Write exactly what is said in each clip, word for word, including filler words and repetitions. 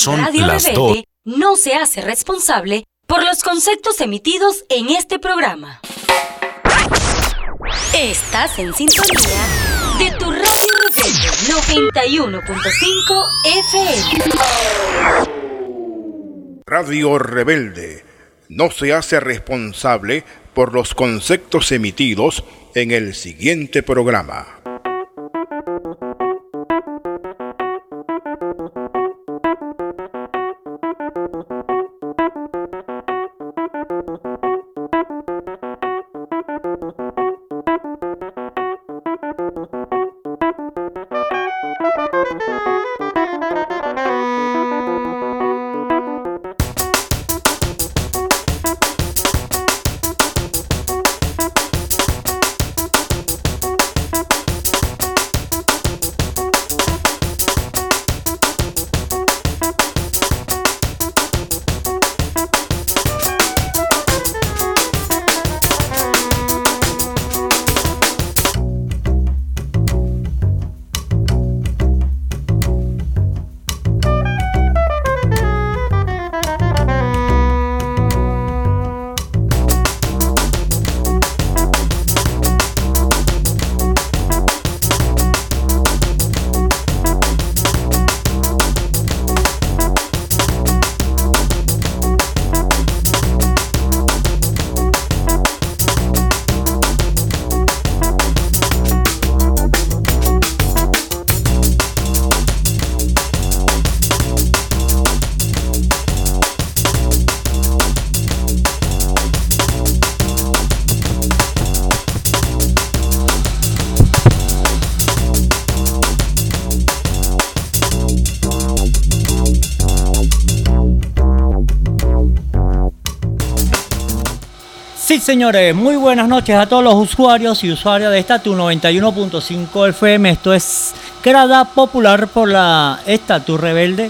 Son Radio las Rebelde dos. no se hace responsable por los conceptos emitidos en este programa. Estás en sintonía de tu Radio Rebelde noventa y uno punto cinco F M. Radio Rebelde no se hace responsable por los conceptos emitidos en el siguiente programa. Sí, señores, muy buenas noches a todos los usuarios y usuarias de Estatus noventa y uno punto cinco F M. Esto es Grada Popular por la Estatus Rebelde.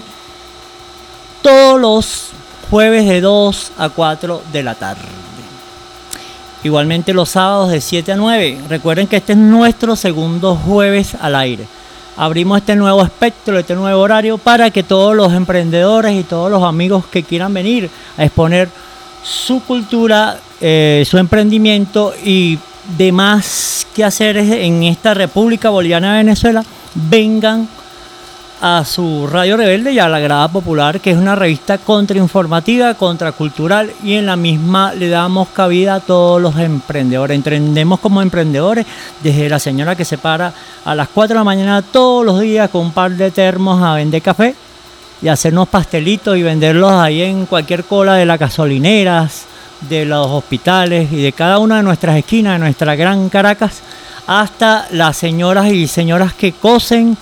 Todos los jueves de dos a cuatro de la tarde. Igualmente los sábados de siete a nueve. Recuerden que este es nuestro segundo jueves al aire. Abrimos este nuevo espectro, este nuevo horario para que todos los emprendedores y todos los amigos que quieran venir a exponer su cultura, eh, su emprendimiento y demás que hacer en esta República Bolivariana de Venezuela, vengan a su Radio Rebelde y a la Grada Popular, que es una revista contrainformativa, contracultural, y en la misma le damos cabida a todos los emprendedores. Entendemos como emprendedores desde la señora que se para a las cuatro de la mañana todos los días con un par de termos a vender café y hacernos pastelitos y venderlos ahí en cualquier cola de las gasolineras, de los hospitales y de cada una de nuestras esquinas de nuestra gran Caracas, hasta las señoras y señoras que cosen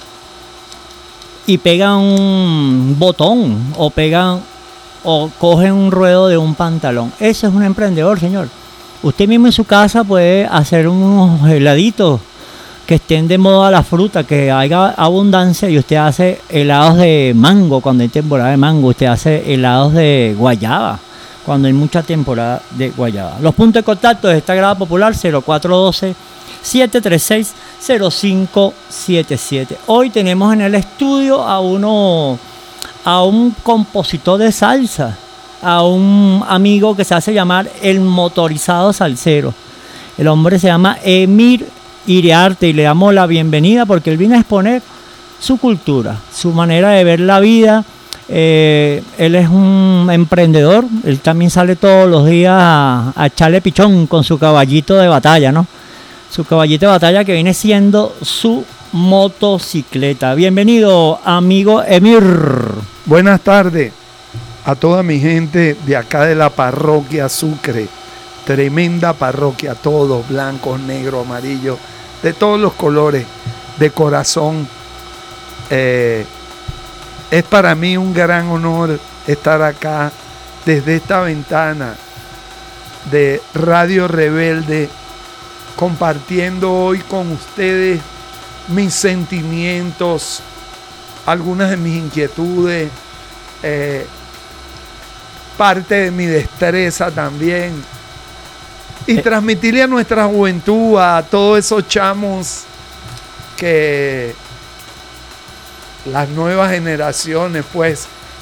y pegan un botón o pegan o cogen un ruedo de un pantalón. Ese es un emprendedor, señor. Usted mismo en su casa puede hacer unos heladitos que estén de moda la fruta, que haya abundancia, y usted hace helados de mango cuando hay temporada de mango, usted hace helados de guayaba cuando hay mucha temporada de guayaba. Los puntos de contacto de esta Grada Popular: cero cuatro uno dos, siete tres seis, cero cinco siete siete. Hoy tenemos en el estudio a uno, a un compositor de salsa, a un amigo que se hace llamar el motorizado salsero. El hombre se llama Emir Iriarte y le damos la bienvenida porque él viene a exponer su cultura, su manera de ver la vida. Eh, él es un emprendedor, él también sale todos los días a, a echarle pichón con su caballito de batalla, ¿no? Su caballito de batalla que viene siendo su motocicleta. Bienvenido, amigo Emir. Buenas tardes a toda mi gente de acá de la parroquia Sucre. Tremenda parroquia, todos blancos, negros, amarillos, de todos los colores, de corazón. Eh, es para mí un gran honor estar acá desde esta ventana de Radio Rebelde, compartiendo hoy con ustedes mis sentimientos, algunas de mis inquietudes, eh, parte de mi destreza también, y transmitirle a nuestra juventud, a todos esos chamos, que las nuevas generaciones pues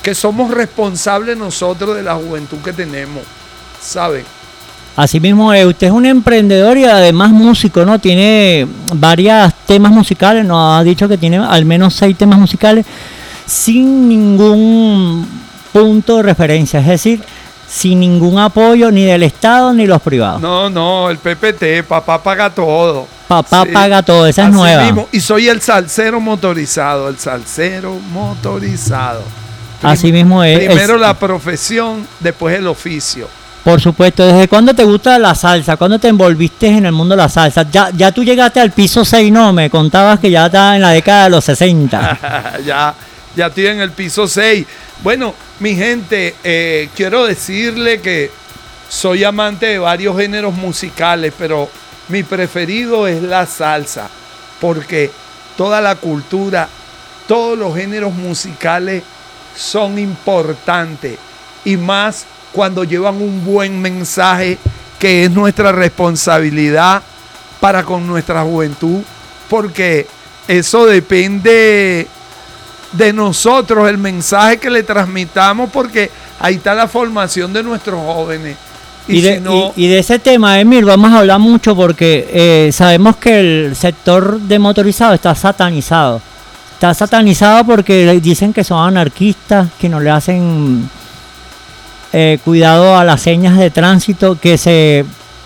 que somos responsables nosotros de la juventud que tenemos, ¿saben? Así mismo, eh, usted es un emprendedor y además músico, ¿no? Tiene varios temas musicales, nos ha dicho que tiene al menos seis temas musicales sin ningún punto de referencia, es decir, sin ningún apoyo ni del Estado ni los privados. No, no, el P P T, papá paga todo. Papá Sí. paga todo, esa es Así nueva. mismo. Y soy el salsero motorizado, el salsero motorizado. Prim- Así mismo es. Primero es- la profesión, después el oficio. Por supuesto, ¿desde cuándo te gusta la salsa? ¿Cuándo te envolviste en el mundo de la salsa? Ya, ya tú llegaste al piso seis, ¿no? Me contabas que ya estaba en la década de los sesenta. ya, ya estoy en el piso seis. Bueno, mi gente, eh, quiero decirle que soy amante de varios géneros musicales, pero mi preferido es la salsa, porque toda la cultura, todos los géneros musicales son importantes, y más cuando llevan un buen mensaje, que es nuestra responsabilidad para con nuestra juventud, porque eso depende de nosotros, el mensaje que le transmitamos, porque ahí está la formación de nuestros jóvenes. Y, Y, de, si no, y- y de ese tema, Emir, vamos a hablar mucho porque eh, sabemos que el sector de motorizado está satanizado. Está satanizado porque dicen que son anarquistas, que no le hacen eh, cuidado a las señas de tránsito, que se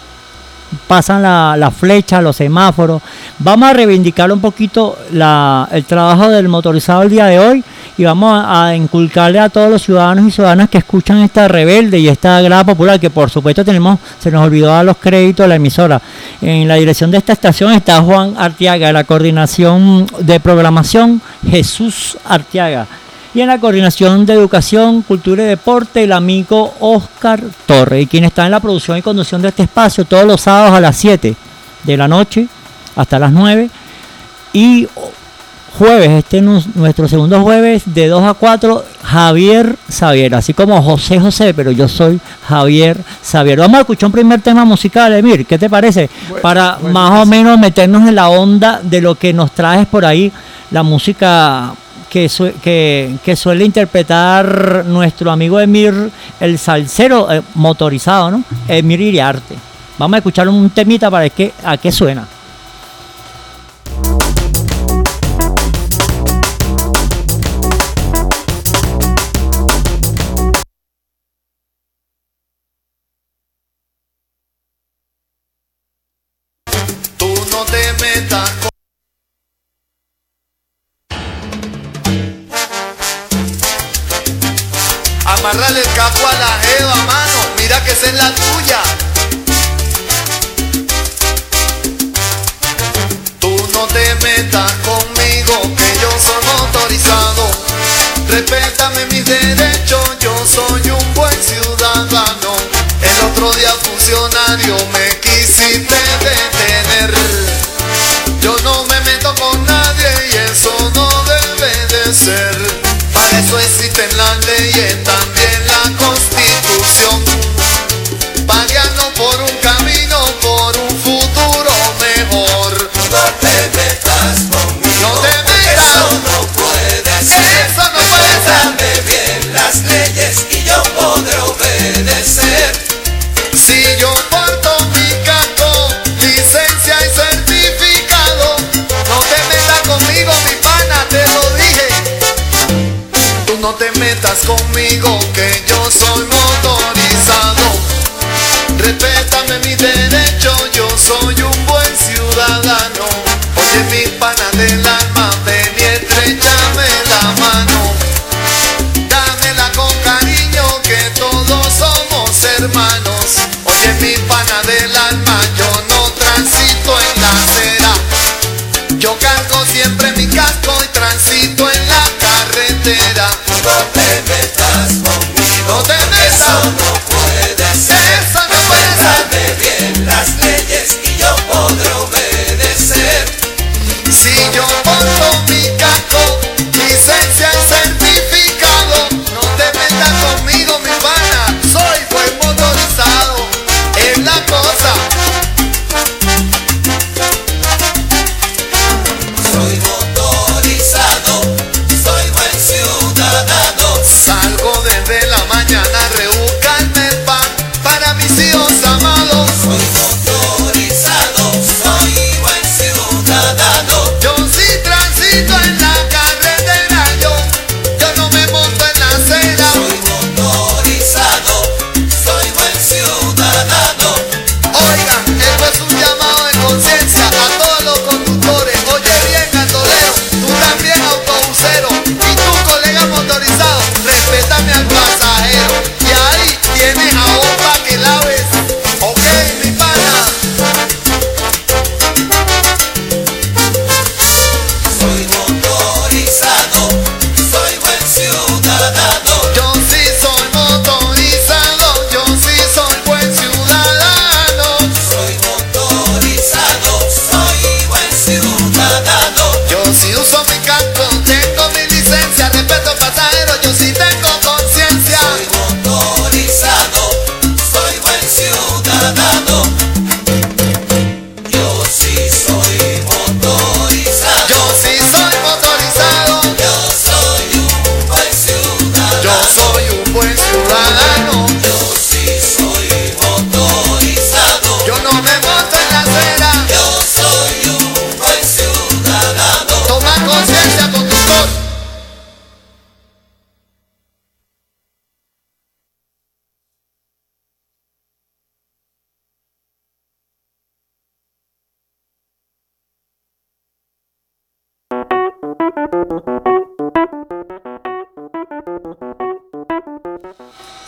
pasan la, la flecha, los semáforos. Vamos a reivindicar un poquito la, el trabajo del motorizado el día de hoy y vamos a, a inculcarle a todos los ciudadanos y ciudadanas que escuchan esta Rebelde y esta Grada Popular, que por supuesto tenemos, se nos olvidó dar los créditos a la emisora. En la dirección de esta estación está Juan Arteaga, en la coordinación de programación Jesús Arteaga. Y en la coordinación de educación, cultura y deporte, el amigo Oscar Torres. Y quien está en la producción y conducción de este espacio todos los sábados a las siete de la noche hasta las nueve. Y jueves, este es nuestro segundo jueves de dos a cuatro, Javier Xavier. Así como José José, pero yo soy Javier Xavier. Vamos a escuchar un primer tema musical, Emir. ¿Qué te parece? Bueno, Para bueno, más o menos meternos en la onda de lo que nos traes por ahí, la música que, su- que, que suele interpretar nuestro amigo Emir, el salsero eh, motorizado, ¿no? Emir Iriarte. Vamos a escuchar un temita para ver qué, a qué suena. Tú no te metas con... Amarrale el capo a la jeva, mano. Mira que esa es la tuya. Tú no te metas conmigo, que yo soy motorizado. Respétame mis derechos, yo soy un buen ciudadano. El otro día, funcionario, me quisiste detener. Yo no me meto con nadie y eso no debe de ser. Para eso existen las leyes, también la Constitución. Para guiarnos por un camino, por un futuro mejor. No te metas conmigo, No te metas. eso no puede ser. Eso no puede ser. Respétame bien las leyes y yo podré obedecer. Si yo porto mi casco, licencia y certificado, no te metas conmigo, mi pana, te lo dije. Tú no te metas conmigo, que yo soy motorizado. Respétame mis derechos, yo soy un buen ciudadano. Oye, mi pana del alma, ven y estrechame la mano. Dámela con cariño, que todos somos hermanos. Oye, mi pana del alma, yo no transito en la acera. Yo cargo siempre mi casco y transito en la carretera. No te metas conmigo, No te metas. eso no puede ser. Eso no puede ser. Respétame bien las leyes y yo podré obedecer.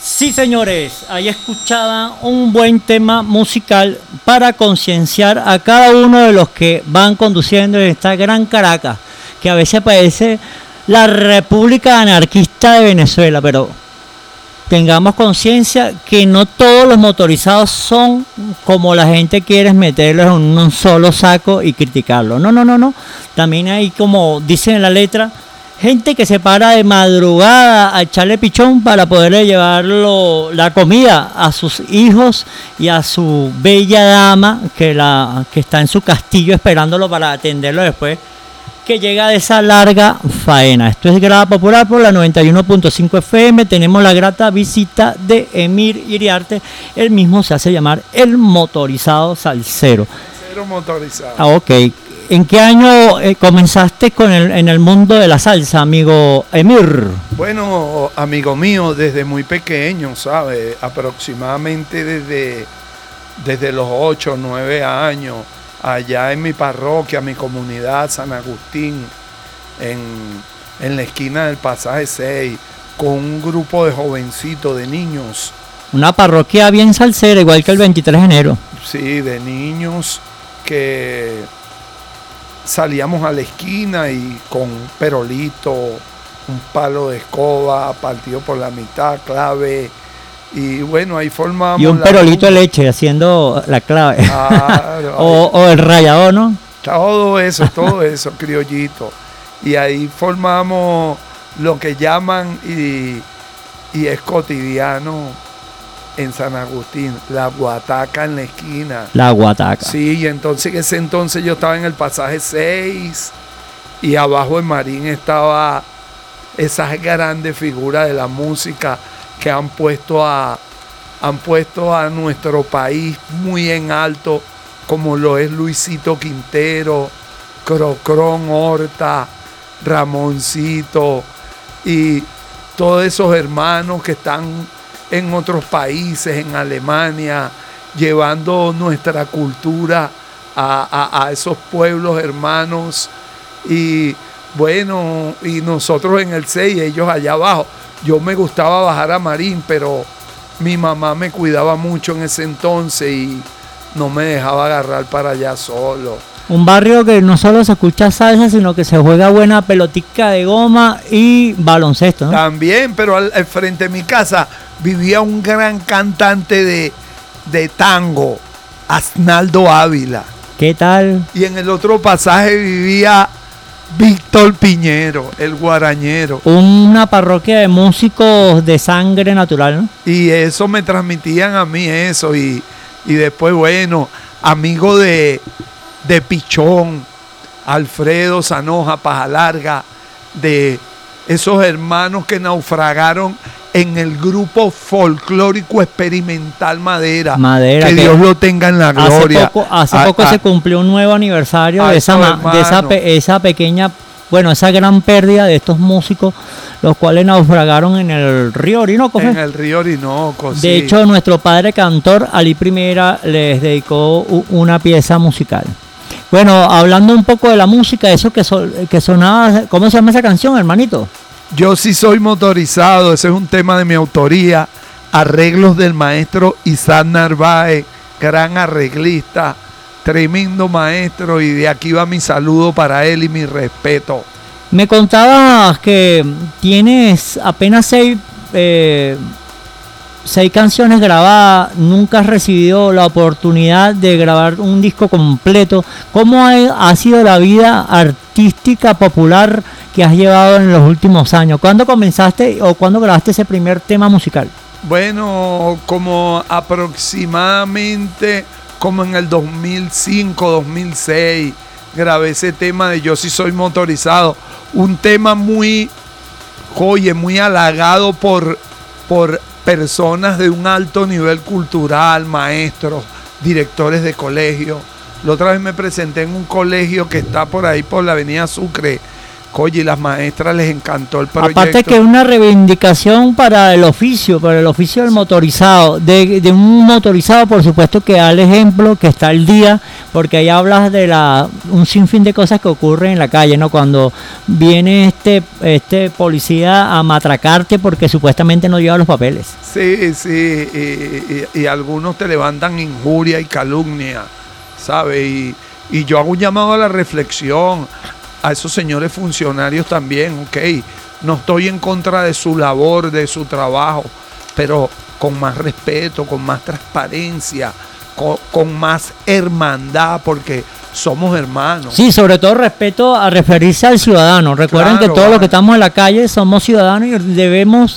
Sí, señores, ahí escuchaban un buen tema musical para concienciar a cada uno de los que van conduciendo en esta gran Caracas, que a veces parece la República Anarquista de Venezuela, pero tengamos conciencia que no todos los motorizados son como la gente quiere meterlos en un solo saco y criticarlo. No, no, no, no. También hay, como dicen en la letra, gente que se para de madrugada a echarle pichón para poderle llevarlo la comida a sus hijos y a su bella dama que, la, que está en su castillo esperándolo para atenderlo después que llega de esa larga faena. Esto es Grada Popular por la noventa y uno punto cinco F M. Tenemos la grata visita de Emir Iriarte. Él mismo se hace llamar el motorizado salsero. Cero motorizado. Ah, ok. ¿En qué año eh, comenzaste con el, en el mundo de la salsa, amigo Emir? Bueno, amigo mío, desde muy pequeño, ¿sabes? Aproximadamente desde, desde los ocho o nueve años, allá en mi parroquia, mi comunidad, San Agustín, en, en la esquina del Pasaje seis, con un grupo de jovencitos, de niños. Una parroquia bien salsera, igual que el veintitrés de enero. Sí, de niños que salíamos a la esquina y con un perolito, un palo de escoba partido por la mitad, clave, y bueno, ahí formamos. Y un perolito de leche haciendo la clave. Claro, o, o el rallador, ¿no? Todo eso, todo eso, criollito. Y ahí formamos lo que llaman, y, y es cotidiano en San Agustín, la guataca en la esquina. La guataca. Sí, y entonces en ese entonces yo estaba en el Pasaje seis y abajo en Marín estaba esas grandes figuras de la música que han puesto a, han puesto a nuestro país muy en alto, como lo es Luisito Quintero, Crocrón Horta, Ramoncito y todos esos hermanos que están en otros países, en Alemania, llevando nuestra cultura a, a, a esos pueblos hermanos. Y bueno, y nosotros en el seis, ellos allá abajo. Yo me gustaba bajar a Marín, pero mi mamá me cuidaba mucho en ese entonces y no me dejaba agarrar para allá solo. Un barrio que no solo se escucha salsa, sino que se juega buena pelotica de goma y baloncesto, ¿no? También, pero al, al frente de mi casa vivía un gran cantante de, de tango, Asnaldo Ávila. ¿Qué tal? Y en el otro pasaje vivía Víctor Piñero, el guarañero. Una parroquia de músicos de sangre natural, ¿no? Y eso me transmitían a mí eso. Y, y después, bueno, amigo de, de Pichón, Alfredo Sanoja, Paja Larga, de esos hermanos que naufragaron en el grupo folclórico experimental Madera. Madera que, que Dios lo tenga en la gloria. Hace poco, hace a, poco a, se cumplió un nuevo aniversario de esa, hermano. de esa, esa pequeña, bueno, esa gran pérdida de estos músicos, los cuales naufragaron en el río Orinoco. En el río Orinoco, De sí. hecho, nuestro padre cantor, Ali Primera, les dedicó una pieza musical. Bueno, hablando un poco de la música, eso que, so, que sonaba, ¿cómo se llama esa canción, hermanito? Yo sí soy motorizado, ese es un tema de mi autoría, arreglos del maestro Isaac Narváez, gran arreglista, tremendo maestro, y de aquí va mi saludo para él y mi respeto. Me contabas que tienes apenas seis, eh, seis canciones grabadas, nunca has recibido la oportunidad de grabar un disco completo. ¿Cómo ha, ha sido la vida artística popular que has llevado en los últimos años? ¿Cuándo comenzaste o cuándo grabaste ese primer tema musical? Bueno, como aproximadamente como en el dos mil cinco, dos mil seis, grabé ese tema de Yo sí soy motorizado. Un tema muy, oye, muy halagado por, por personas de un alto nivel cultural, maestros, directores de colegio. La otra vez me presenté en un colegio que está por ahí por la avenida Sucre, Oye, y las maestras les encantó el proyecto. Aparte que es una reivindicación para el oficio, para el oficio del motorizado, de, de un motorizado, por supuesto, que da el ejemplo, que está al día, porque ahí hablas de la un sinfín de cosas que ocurren en la calle, ¿no? Cuando viene este este policía a matracarte porque supuestamente no lleva los papeles. Sí, sí, y, y, y algunos te levantan injuria y calumnia, ¿sabes? Y, y yo hago un llamado a la reflexión a esos señores funcionarios también, ok, no estoy en contra de su labor, de su trabajo, pero con más respeto, con más transparencia, con, con más hermandad, porque somos hermanos. Sí, sobre todo respeto a referirse al ciudadano. Recuerden Claro, que todos los que vale. estamos en la calle somos ciudadanos y debemos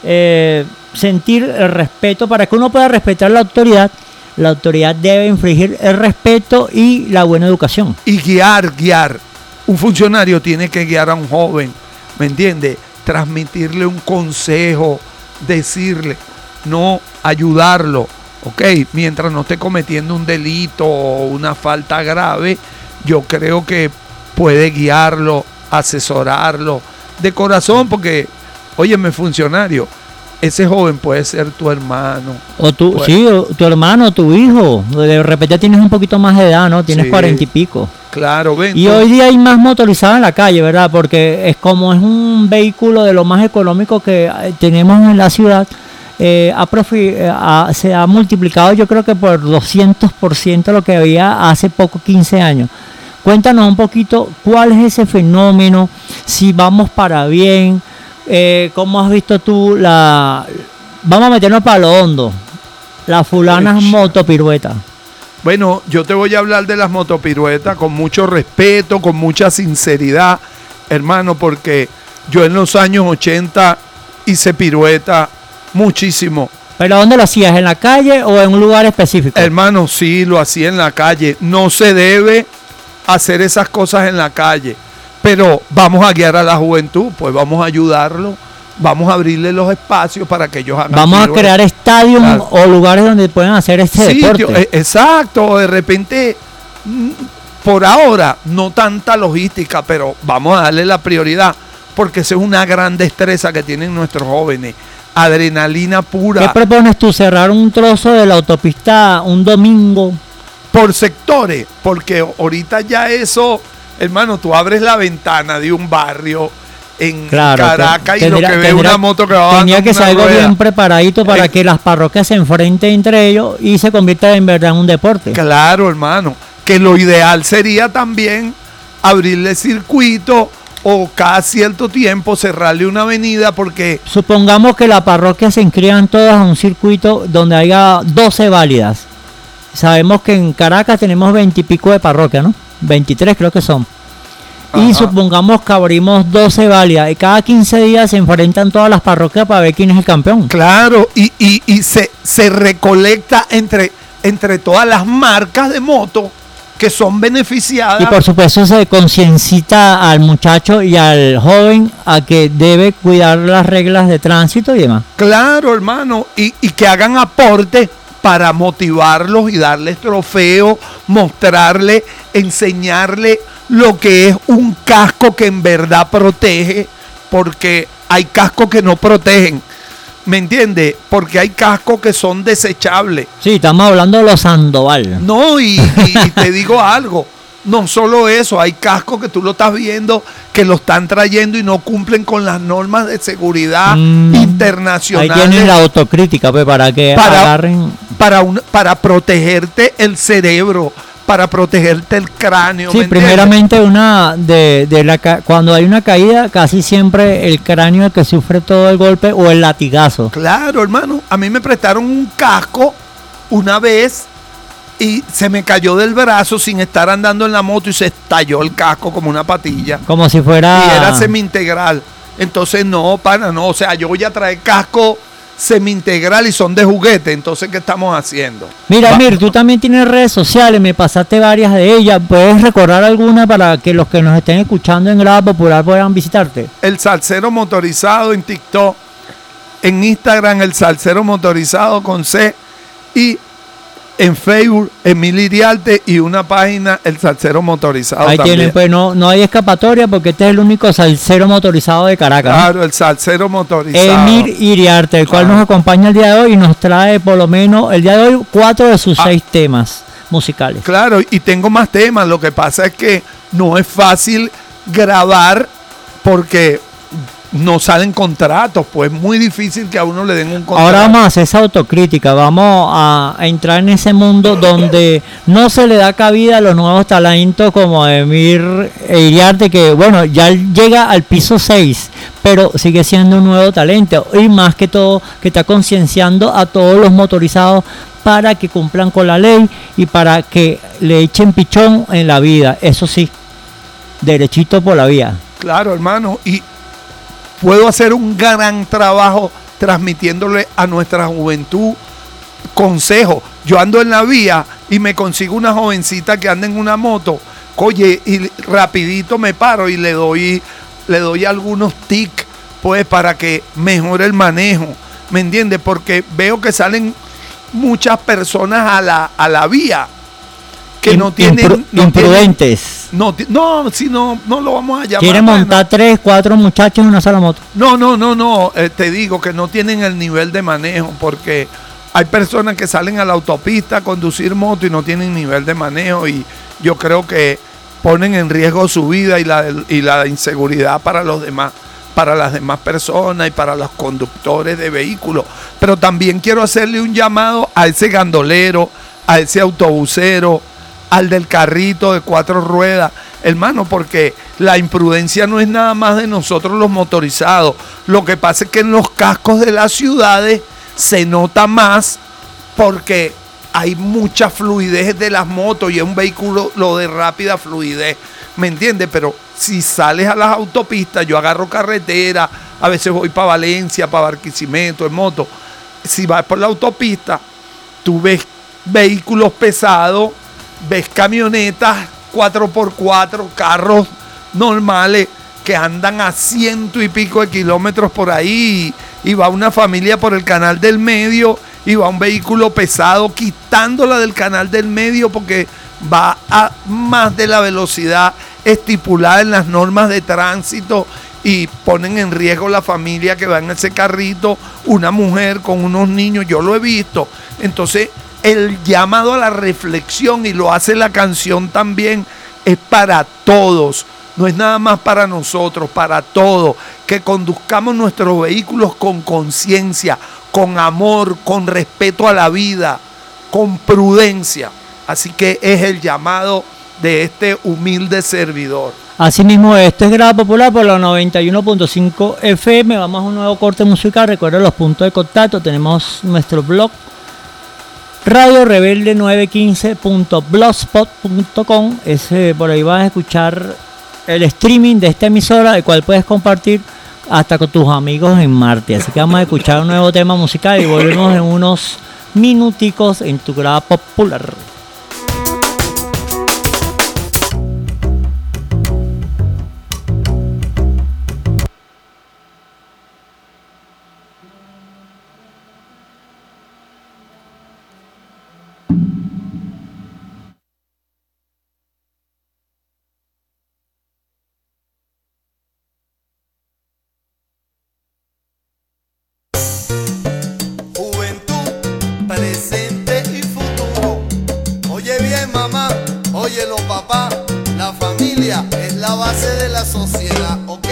eh, sentir el respeto. Para que uno pueda respetar la autoridad, la autoridad debe infligir el respeto y la buena educación. Y guiar, guiar. Un funcionario tiene que guiar a un joven, ¿me entiende? Transmitirle un consejo, decirle, no ayudarlo, ¿ok? Mientras no esté cometiendo un delito o una falta grave, yo creo que puede guiarlo, asesorarlo de corazón, porque, óyeme, funcionario, ese joven puede ser tu hermano. O tu, Pues- sí, o tu hermano, tu hijo. De repente tienes un poquito más de edad, ¿no? Tienes Sí. cuarenta y pico. Claro, ven. Y tú- hoy día hay más motorizados en la calle, ¿verdad? Porque es como es un vehículo de lo más económico que eh, tenemos en la ciudad, eh, ha profi- eh, ha- se ha multiplicado yo creo que por doscientos por ciento lo que había hace poco, quince años. Cuéntanos un poquito cuál es ese fenómeno, si vamos para bien, eh, cómo has visto tú la... Vamos a meternos para lo hondo, las fulanas Uy. motopiruetas. Bueno, yo te voy a hablar de las motopiruetas con mucho respeto, con mucha sinceridad, hermano, porque yo en los años ochenta hice pirueta muchísimo. ¿Pero dónde lo hacías? ¿En la calle o en un lugar específico? Hermano, sí, lo hacía en la calle. No se debe hacer esas cosas en la calle, pero vamos a guiar a la juventud, pues vamos a ayudarlo, vamos a abrirle los espacios para que ellos hagan Vamos a piruetas. crear estadios Claro. o lugares donde puedan hacer este Sitio, deporte. eh, exacto, de repente, mm, por ahora, no tanta logística, pero vamos a darle la prioridad, porque esa es una gran destreza que tienen nuestros jóvenes, adrenalina ¿Qué pura, propones tú? ¿Cerrar un trozo de la autopista un domingo? por sectores, porque ahorita ya eso, hermano, tú abres la ventana de un barrio en Claro. Caracas y tendría- lo que ve tendría- una moto que va bajando Tenía que una ser algo rueda. bien preparadito para Eh, que las parroquias se enfrenten entre ellos y se convierta en verdad en un deporte. Claro, hermano, que lo ideal sería también abrirle circuito o cada cierto tiempo cerrarle una avenida, porque Supongamos que la parroquia se inscriban todas a un circuito donde haya doce válidas. Sabemos que en Caracas tenemos veinte y pico de parroquias, ¿no? veintitrés creo que son. Y Ajá. supongamos que abrimos doce válidas y cada quince días se enfrentan todas las parroquias para ver quién es el campeón. claro, y, y, y se, se recolecta entre, entre todas las marcas de moto que son beneficiadas. Y por supuesto se conciencita al muchacho y al joven a que debe cuidar las reglas de tránsito y demás. Claro, hermano, y, y que hagan aporte para motivarlos y darles trofeos, mostrarle, enseñarle lo que es un casco que en verdad protege, porque hay cascos que no protegen, ¿me entiendes? Porque hay cascos que son desechables. Sí, estamos hablando de los Sandoval. No, y, y- y te digo algo, no solo eso, hay cascos que tú lo estás viendo que lo están trayendo y no cumplen con las normas de seguridad Mm, Ahí internacionales. tienen la autocrítica, pues, para que Para- agarren. para, un, para protegerte el cerebro, para protegerte el cráneo. Sí, ¿me entiendes? primeramente una de, de la ca- cuando hay una caída, casi siempre el cráneo es el que sufre todo el golpe o el latigazo. Claro, hermano. A mí me prestaron un casco una vez y se me cayó del brazo sin estar andando en la moto y se estalló el casco como una patilla. Como si fuera. Y era semi-integral. Entonces, no, pana, no. O sea, yo voy a traer casco semi-integral y son de juguete. Entonces, ¿qué estamos haciendo? Mira, Va- Mir, tú también tienes redes sociales, me pasaste varias de ellas. ¿Puedes recordar alguna para que los que nos estén escuchando en Grada Popular puedan visitarte? El Salsero Motorizado en TikTok, en Instagram el Salsero Motorizado con C, y en Facebook, Emilio Iriarte, y una página, El Salsero Motorizado. Ahí también. tienen, pues no, no hay escapatoria porque este es el único salsero motorizado de Caracas. ¿No? Claro, El Salsero Motorizado. Emir Iriarte, el cual Claro. nos acompaña el día de hoy y nos trae por lo menos el día de hoy cuatro de sus Ah. seis temas musicales. Claro, y tengo más temas. Lo que pasa es que no es fácil grabar porque no salen contratos, pues es muy difícil que a uno le den un contrato. Ahora vamos a hacer esa autocrítica, vamos a, a entrar en ese mundo donde no se le da cabida a los nuevos talentos como Emir Iriarte, que bueno, ya llega al piso seis, pero sigue siendo un nuevo talento y más que todo que está concienciando a todos los motorizados para que cumplan con la ley y para que le echen pichón en la vida, eso sí, derechito por la vía. Claro, hermano, y puedo hacer un gran trabajo transmitiéndole a nuestra juventud consejos. Yo ando en la vía y me consigo una jovencita que anda en una moto, oye, y rapidito me paro y le doy, le doy algunos tics, pues, para que mejore el manejo, ¿me entiendes? Porque veo que salen muchas personas a la, a la vía que Im- no tienen... impru- no imprudentes. tienen- no, ti- no, si no, no lo vamos a llamar. Quiere bueno. montar tres, cuatro muchachos en una sola moto. No, no, no, no, eh, te digo que no tienen el nivel de manejo porque hay personas que salen a la autopista a conducir moto y no tienen nivel de manejo y yo creo que ponen en riesgo su vida y la, y la inseguridad para los demás, para las demás personas y para los conductores de vehículos. Pero también quiero hacerle un llamado a ese gandolero, a ese autobusero, al del carrito de cuatro ruedas, hermano, porque la imprudencia no es nada más de nosotros los motorizados. Lo que pasa es que en los cascos de las ciudades se nota más porque hay mucha fluidez de las motos y es un vehículo lo de rápida fluidez, ¿me entiendes? Pero si sales a las autopistas, yo agarro carretera, a veces voy para Valencia, para Barquisimeto en moto. Si vas por la autopista, tú ves vehículos pesados, ves camionetas cuatro por cuatro, carros normales que andan a ciento y pico de kilómetros por ahí y, y va una familia por el canal del medio y va un vehículo pesado quitándola del canal del medio porque va a más de la velocidad estipulada en las normas de tránsito y ponen en riesgo la familia que va en ese carrito, una mujer con unos niños, yo lo he visto. Entonces el llamado a la reflexión, y lo hace la canción también, es para todos, no es nada más para nosotros, para todos, que conduzcamos nuestros vehículos con conciencia, con amor, con respeto a la vida, con prudencia. Así que es el llamado de este humilde servidor. Asimismo, esto es Grada Popular por la noventa y uno punto cinco F M. Vamos a un nuevo corte musical. Recuerden los puntos de contacto. Tenemos nuestro blog radio rebelde nueve quince punto blogspot punto com. Ese, por ahí vas a escuchar el streaming de esta emisora, el cual puedes compartir hasta con tus amigos en Marte. Así que vamos a escuchar un nuevo tema musical y volvemos en unos minuticos en tu Grada Popular. Juventud, presente y futuro. Oye bien, mamá, óyelo, papá. La familia es la base de la sociedad, ¿ok?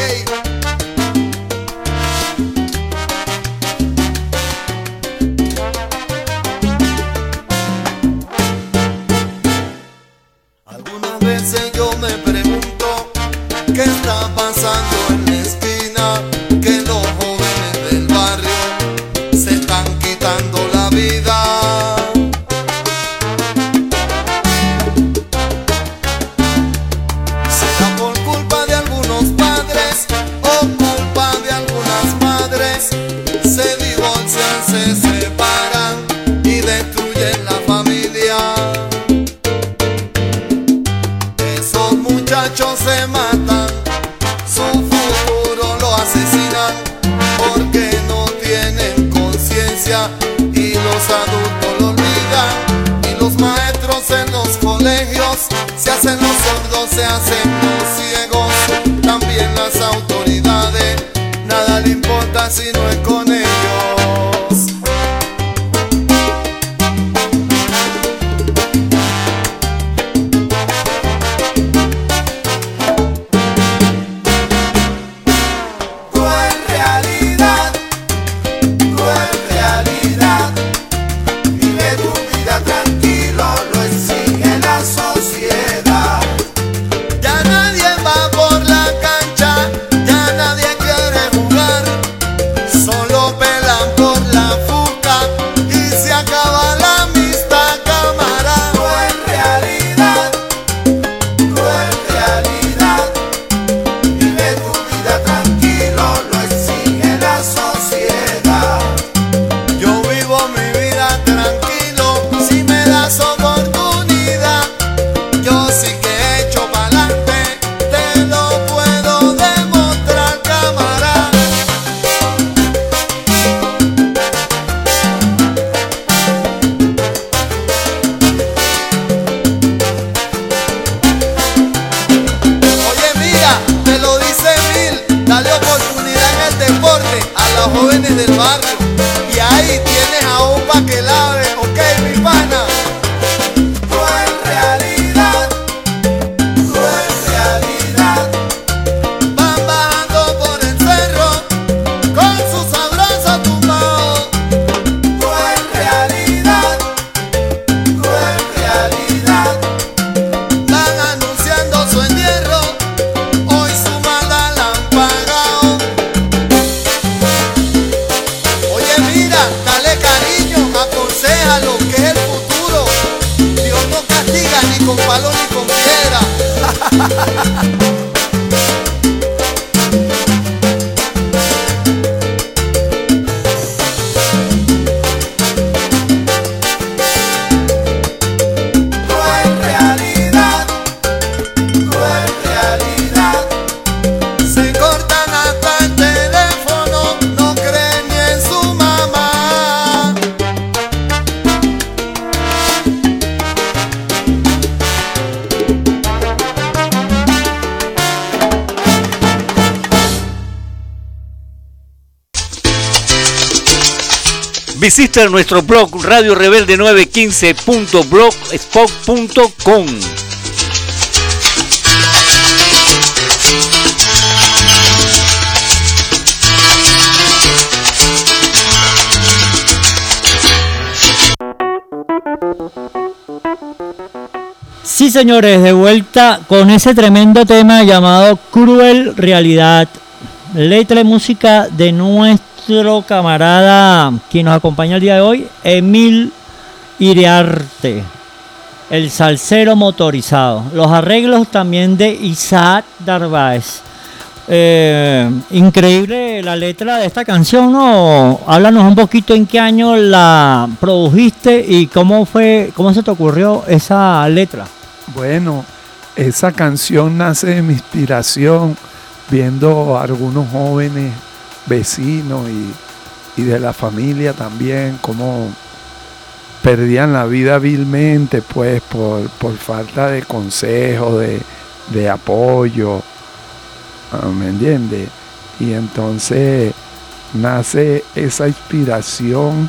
Algunas veces yo me pregunto qué está pasando en la esquina, que los jóvenes del barrio se están quitando la vida. Será por culpa de algunos padres o culpa de algunas madres. Se divorcian, se separan y destruyen la familia. Esos muchachos se matan, su futuro lo asesinan porque no tienen conciencia y los adultos lo olvidan y hacen los sordos, se hacen los ciegos, también las autoridades, nada le importa si no es con ellos. Visita nuestro blog radio rebelde nueve quince punto blogspot punto com. Sí, señores, de vuelta con ese tremendo tema llamado Cruel Realidad. Letra y música de nuestro Nuestro camarada quien nos acompaña el día de hoy, Emil Iriarte, el salsero motorizado. Los arreglos también de Isaac Narváez. Eh, increíble la letra de esta canción, ¿no? Háblanos un poquito en qué año la produjiste y cómo fue, cómo se te ocurrió esa letra. Bueno, esa canción nace de mi inspiración viendo a algunos jóvenes vecinos y, y de la familia también, cómo perdían la vida vilmente, pues, por, por falta de consejo, de, de apoyo, ¿me entiendes? Y entonces nace esa inspiración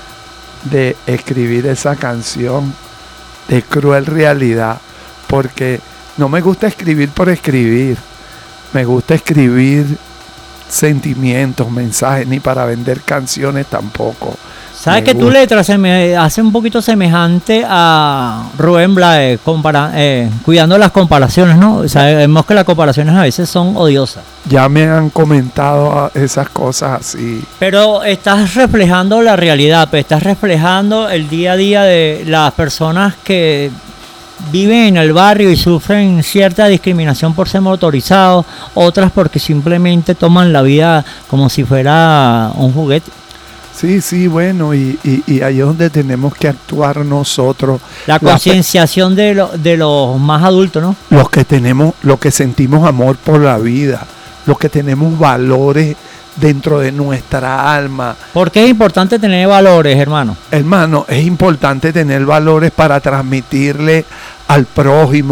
de escribir esa canción de Cruel Realidad, porque no me gusta escribir por escribir, me gusta escribir sentimientos, mensajes, ni para vender canciones tampoco. ¿Sabes que tu letra se me hace un poquito semejante a Rubén Blades, compara, eh, cuidando las comparaciones, ¿no? Sabemos que las comparaciones a veces son odiosas. Ya me han comentado esas cosas así. Pero estás reflejando la realidad, pues estás reflejando el día a día de las personas que viven en el barrio y sufren cierta discriminación por ser motorizados, otras porque simplemente toman la vida como si fuera un juguete. Sí, sí, bueno, y, y, y ahí es donde tenemos que actuar nosotros. La concienciación de, lo, de los más adultos, ¿no? Los que tenemos, los que sentimos amor por la vida, los que tenemos valores dentro de nuestra alma. ¿Por qué es importante tener valores, hermano? Hermano, es importante tener valores para transmitirle al prójimo,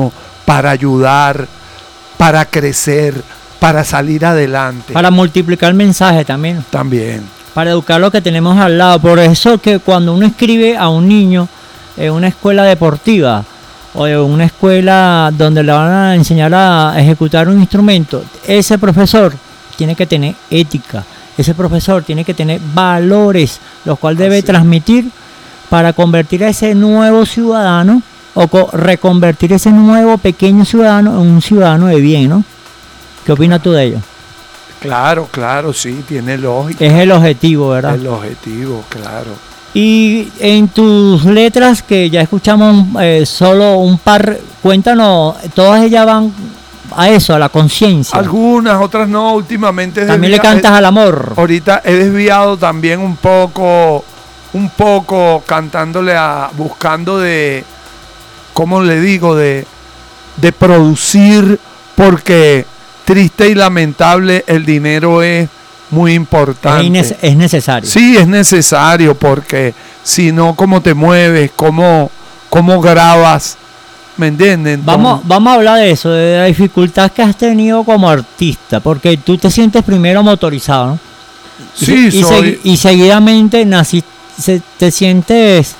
para ayudar, para crecer, para salir adelante. Para multiplicar mensajes también. También. Para educar lo que tenemos al lado. Por eso que cuando uno escribe a un niño en una escuela deportiva o en una escuela donde le van a enseñar a ejecutar un instrumento, ese profesor tiene que tener ética, ese profesor tiene que tener valores, los cuales debe Así. transmitir para convertir a ese nuevo ciudadano o co- reconvertir ese nuevo pequeño ciudadano en un ciudadano de bien, ¿no? ¿Qué opinas tú de ello? Claro, claro, sí, tiene lógica. Es el objetivo, ¿verdad? El objetivo, claro. Y en tus letras, que ya escuchamos eh, solo un par, cuéntanos, todas ellas van a eso, a la conciencia. Algunas, otras no, últimamente. he También le desvia- cantas he- al amor. Ahorita he desviado también un poco, un poco cantándole a, buscando de, ¿cómo le digo? De, de producir, porque triste y lamentable el dinero es muy Es, importante. ines- es necesario. Sí, es necesario, porque si no, ¿cómo te mueves? ¿Cómo, cómo grabas? ¿Me entienden? Vamos, vamos a hablar de eso, de la dificultad que has tenido como artista, porque tú te sientes primero motorizado, ¿no? Y Sí, se- y, soy- segui- y seguidamente nací, se- te sientes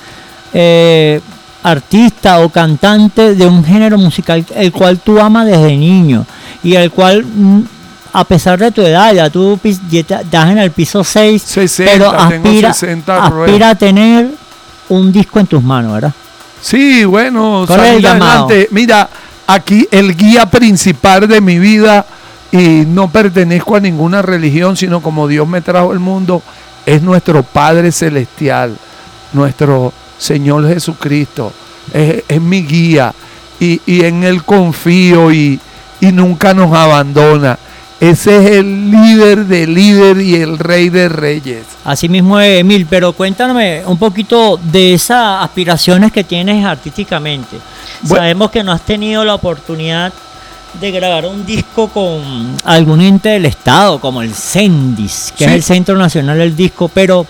eh, artista o cantante de un género musical el cual tú amas desde niño y el cual, mm, a pesar de tu edad, ya tú pis- ya te- estás en el piso seis, sesenta, pero tengo aspira, sesenta aspira a tener un disco en tus manos, ¿verdad? Sí, bueno, ¿Cuál es el salir llamado? adelante. Mira, aquí el guía principal de mi vida, y no pertenezco a ninguna religión, sino como Dios me trajo al mundo, es nuestro Padre Celestial, nuestro Señor Jesucristo. Es, es mi guía y, y en Él confío y, y nunca nos abandona. Ese es el líder de líder y el rey de reyes. Así mismo es, Emil, pero cuéntame un poquito de esas aspiraciones que tienes artísticamente. Bueno. Sabemos que no has tenido la oportunidad de grabar un disco con algún ente del Estado, como el CENDIS, que Sí. es el Centro Nacional del Disco, pero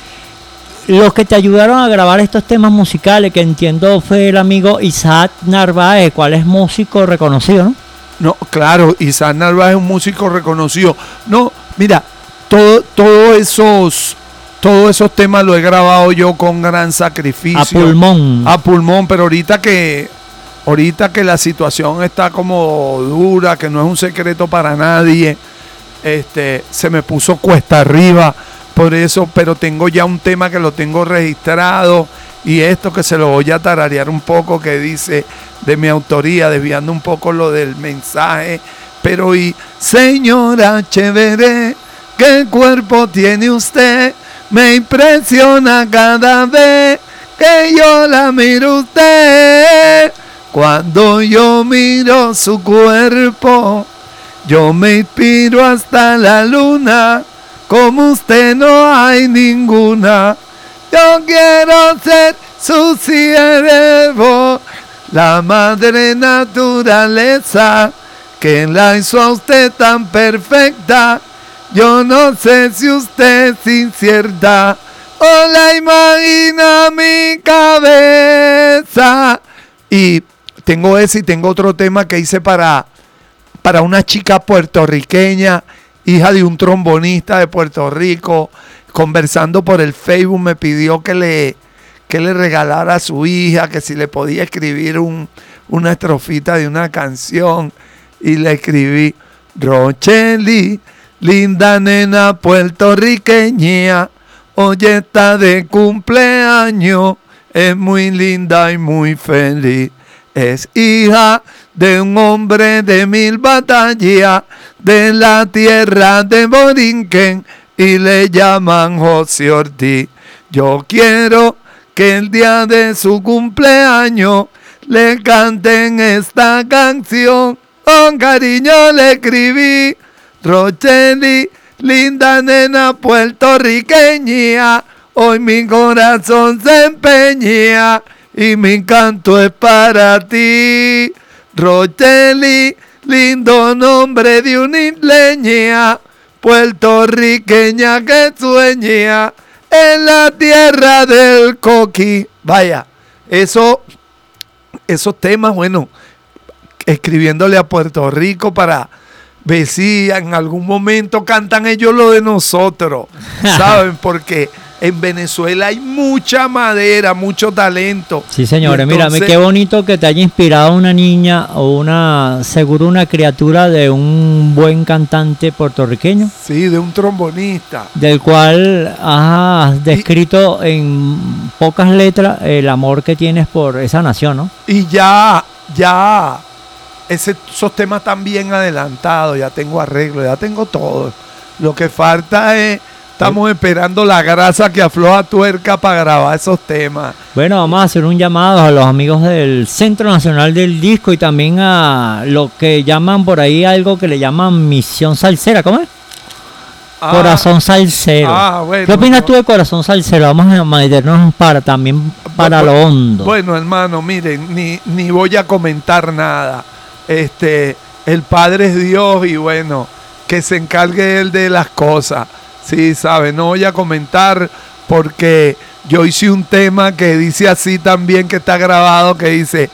los que te ayudaron a grabar estos temas musicales, que entiendo fue el amigo Isaac Narváez, cual es músico reconocido, ¿no? No, claro, Isaac Narváez es un músico reconocido. No, mira, todo, todos esos, todos esos temas los he grabado yo con gran sacrificio. A pulmón. A pulmón, pero ahorita que, ahorita que la situación está como dura, que no es un secreto para nadie, este, se me puso cuesta arriba. Por eso, pero tengo ya un tema que lo tengo registrado y esto que se lo voy a tararear un poco, que dice de mi autoría, desviando un poco lo del mensaje. Pero y señora chévere, ¿qué cuerpo tiene usted? Me impresiona cada vez que yo la miro usted. Cuando yo miro su cuerpo, yo me inspiro hasta la luna. Como usted no hay ninguna. Yo quiero ser su siervo, la madre naturaleza que la hizo a usted tan perfecta. Yo no sé si usted es incierta o la imagina mi cabeza. Y tengo ese y tengo otro tema que hice para, para una chica puertorriqueña, hija de un trombonista de Puerto Rico. Conversando por el Facebook me pidió que le, que le regalara a su hija, que si le podía escribir un, una estrofita de una canción. Y le escribí: Rochely, linda nena puertorriqueña, hoy está de cumpleaños, es muy linda y muy feliz. Es hija de un hombre de mil batallas, de la tierra de Borinquen, y le llaman José Ortiz. Yo quiero que el día de su cumpleaños le canten esta canción. Con cariño le escribí: Rochely, linda nena puertorriqueña, hoy mi corazón se empeña y mi canto es para ti. Rochely, lindo nombre de una isleña puertorriqueña que sueña en la tierra del coqui. Vaya, eso, esos temas, bueno, escribiéndole a Puerto Rico para ver si en algún momento cantan ellos lo de nosotros, ¿saben? Porque en Venezuela hay mucha madera, mucho talento. Sí, señores, entonces, mira, qué bonito que te haya inspirado una niña o una, seguro una criatura de un buen cantante puertorriqueño. Sí, de un trombonista. Del cual has descrito y, en pocas letras el amor que tienes por esa nación, ¿no? Y ya, ya, ese, esos temas están bien adelantados, ya tengo arreglo, ya tengo todo. Lo que falta es... Estamos esperando la grasa que afloja tuerca para grabar esos temas. Bueno, vamos a hacer un llamado a los amigos del Centro Nacional del Disco y también a lo que llaman por ahí algo que le llaman Misión Salsera. ¿Cómo es? Ah, Corazón Salsero. Ah, bueno, ¿qué opinas no. tú de Corazón Salsero? Vamos a meternos para también para bueno, lo hondo. Bueno, hermano, miren, ni, ni voy a comentar nada. Este, el Padre es Dios y bueno, que se encargue Él de las cosas. Sí, sabe, no voy a comentar porque yo hice un tema que dice así también, que está grabado, que dice: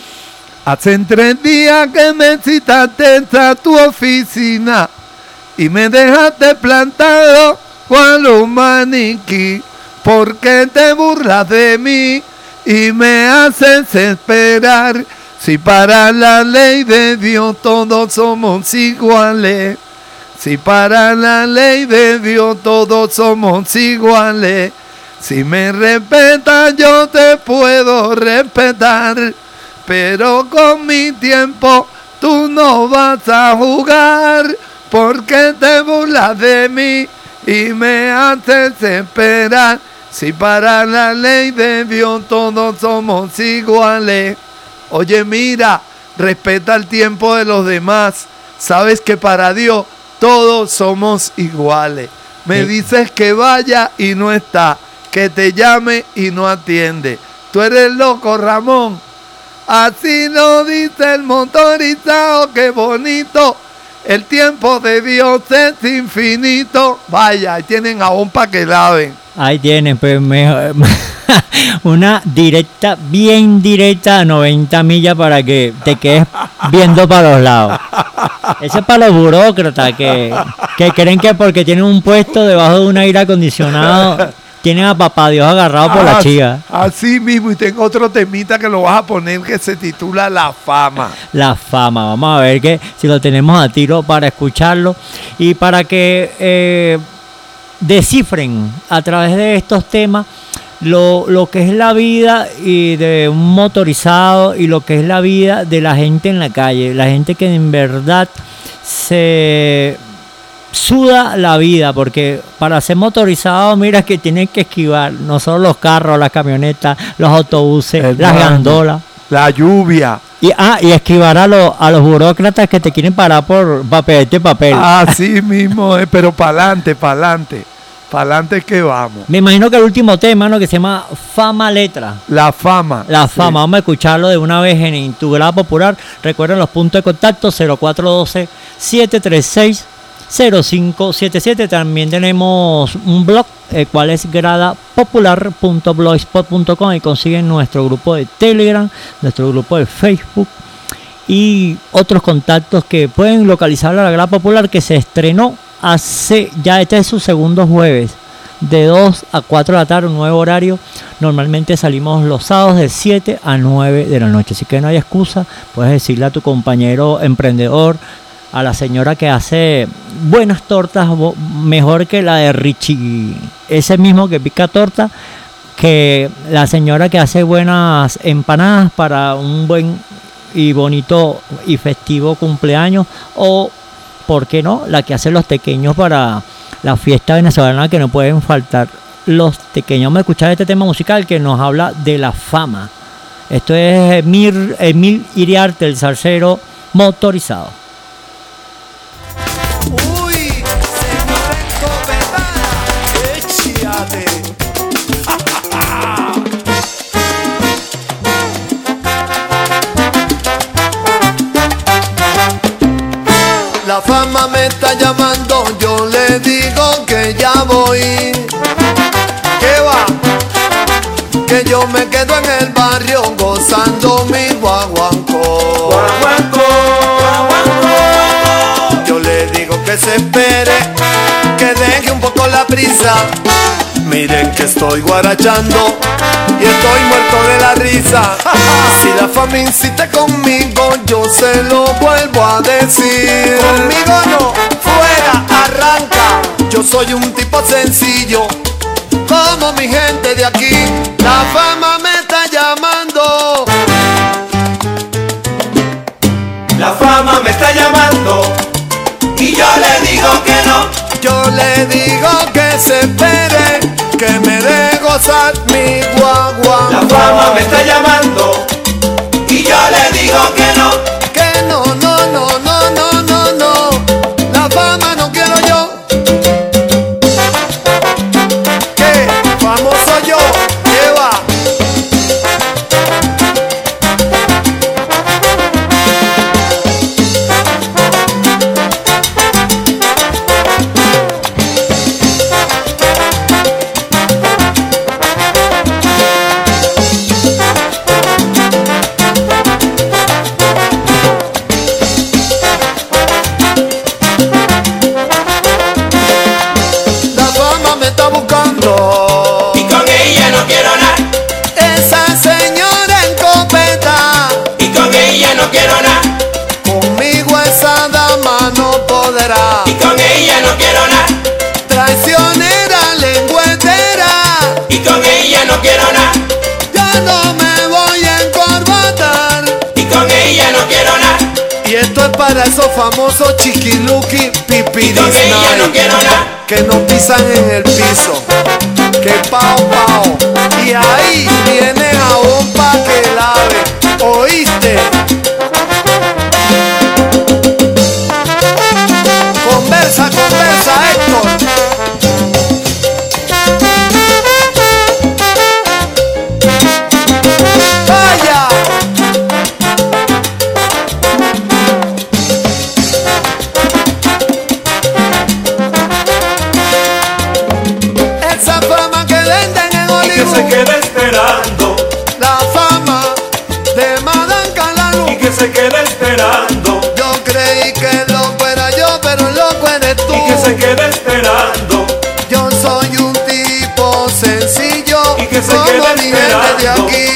hace tres días que me citaste a tu oficina y me dejaste plantado cual un maniquí, porque te burlas de mí y me haces esperar. Si para la ley de Dios todos somos iguales, si para la ley de Dios todos somos iguales, si me respetas yo te puedo respetar, pero con mi tiempo tú no vas a jugar, porque te burlas de mí y me haces esperar. Si para la ley de Dios todos somos iguales. Oye, mira, respeta el tiempo de los demás. Sabes que para Dios todos somos iguales. Me sí. dices que vaya y no está, que te llame y no atiende. Tú eres loco, Ramón. Así lo dice el motorizado, qué bonito. El tiempo de Dios es infinito. Vaya, ahí tienen jabón para que laven. Ahí tienen, pues mejor. Una directa, bien directa a noventa millas para que te quedes viendo para los lados. Ese es para los burócratas que, que creen que porque tienen un puesto debajo de un aire acondicionado tienen a papá Dios agarrado por la chica. Así mismo, y tengo otro temita que lo vas a poner que se titula La Fama. La Fama, vamos a ver que si lo tenemos a tiro para escucharlo y para que eh, descifren a través de estos temas Lo, lo que es la vida y de un motorizado y lo que es la vida de la gente en la calle, la gente que en verdad se suda la vida, porque para ser motorizado mira que tienen que esquivar no solo los carros, las camionetas, los autobuses, el las gandolas, la lluvia y, ah, y esquivar a, lo, a los burócratas que te quieren parar por papel de papel. Así mismo, eh, pero para adelante, para adelante. Para adelante que vamos. Me imagino que el último tema, ¿no? Que se llama Fama Letra. La Fama. La Fama. Sí. Vamos a escucharlo de una vez en tu grada popular. Recuerden los puntos de contacto cero cuatro uno dos, siete tres seis, cero cinco siete siete. También tenemos un blog, el cual es grada popular punto blogspot punto com, y consiguen nuestro grupo de Telegram, nuestro grupo de Facebook y otros contactos que pueden localizar a la Grada Popular, que se estrenó hace, ya este es su segundo jueves, de dos a cuatro de la tarde, un nuevo horario. Normalmente salimos los sábados de siete a nueve de la noche, así que no hay excusa. Puedes decirle a tu compañero emprendedor, a la señora que hace buenas tortas, mejor que la de Richie, ese mismo que pica torta, que la señora que hace buenas empanadas para un buen y bonito y festivo cumpleaños, o ¿por qué no? La que hace los tequeños para la fiesta venezolana, que no pueden faltar los tequeños. Vamos a escuchar este tema musical que nos habla de la fama. Esto es Emil, Emil Iriarte, el salsero motorizado. Uy, señora encomendada, échate. La fama me está llamando, yo le digo que ya voy. ¿Qué va? Que yo me quedo en el barrio gozando mi guaguancó. Guaguancó. la prisa. Miren que estoy guarachando y estoy muerto de la risa. Si la fama insiste conmigo, yo se lo vuelvo a decir. Conmigo no, fuera, arranca. Yo soy un tipo sencillo, como mi gente de aquí. La fama me está llamando. La fama me está llamando y yo le digo que no. Yo le digo que se espere, que me dé gozar mi guagua. La fama me está llamando y yo le digo que no. Que no, no, no, no, no, no, no. La fama no quiero yo. Que famoso yo, lleva. Y con ella no quiero nada. Traicionera, lengüetera. Y con ella no quiero nada. Ya no me voy a encorbatar. Y con ella no quiero nada. Y esto es para esos famosos chiquiluki pipiris. Y con ella no quiero nada. Que no pisan en el piso. Que pao pao. Y ahí viene jabón pa' que lave. ¿Oíste? Conversa, conversa, Héctor. Vaya. Esa fama que venden en Hollywood, y que se quede esperando. La fama de Madame Calanú, Y que se quede esperando. Yo creí que loco era yo, pero loco eres tú. Y que se quede esperando. Yo soy un tipo sencillo, Y que se como quede mi gente de esperando. aquí.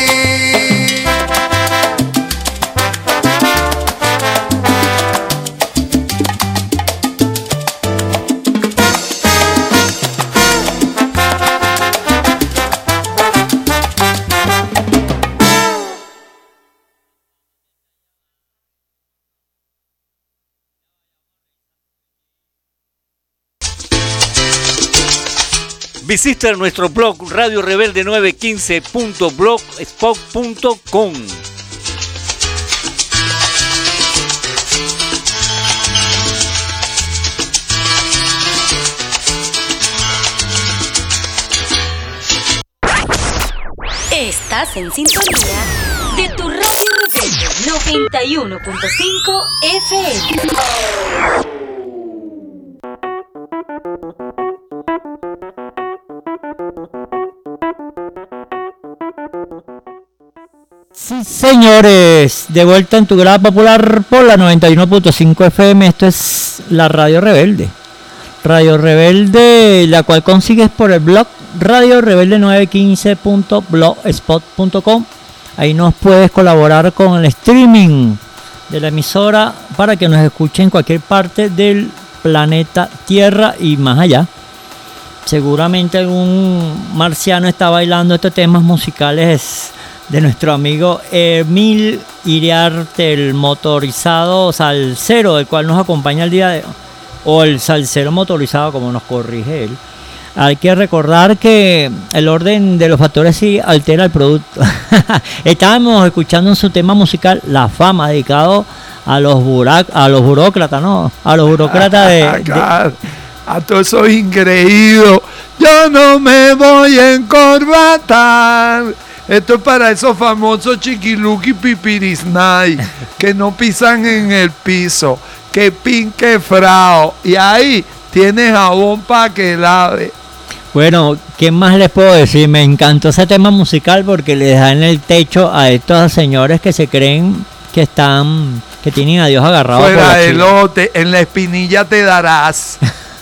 Visita nuestro blog radio rebelde nueve quince punto blogspot punto com. Estás en sintonía de tu radio rebelde noventa y uno punto cinco F M. Sí, señores, de vuelta en tu grada popular por la noventa y uno punto cinco F M. Esto es la Radio Rebelde. Radio Rebelde, la cual consigues por el blog radio rebelde nueve quince punto blogspot punto com. Ahí nos puedes colaborar con el streaming de la emisora para que nos escuchen en cualquier parte del planeta Tierra y más allá. Seguramente algún marciano está bailando estos temas musicales de nuestro amigo Emil Iriarte, el motorizado salsero, del cual nos acompaña el día de hoy, o el salsero motorizado, como nos corrige él. Hay que recordar que el orden de los factores sí altera el producto. Estábamos escuchando en su tema musical La Fama, dedicado a los burac a los burócratas, ¿no? A los burócratas de, de... A todos esos ingreídos. Yo no me voy a encorbatar. Esto es para esos famosos chiquiluki pipirisnay que no pisan en el piso, que pinque frao. Y ahí tienes jabón para que lave. Bueno, ¿qué más les puedo decir? Me encantó ese tema musical porque le dan el techo a estos señores que se creen que están, que tienen a Dios agarrado. Fuera por la de chila. lote, en la espinilla te darás.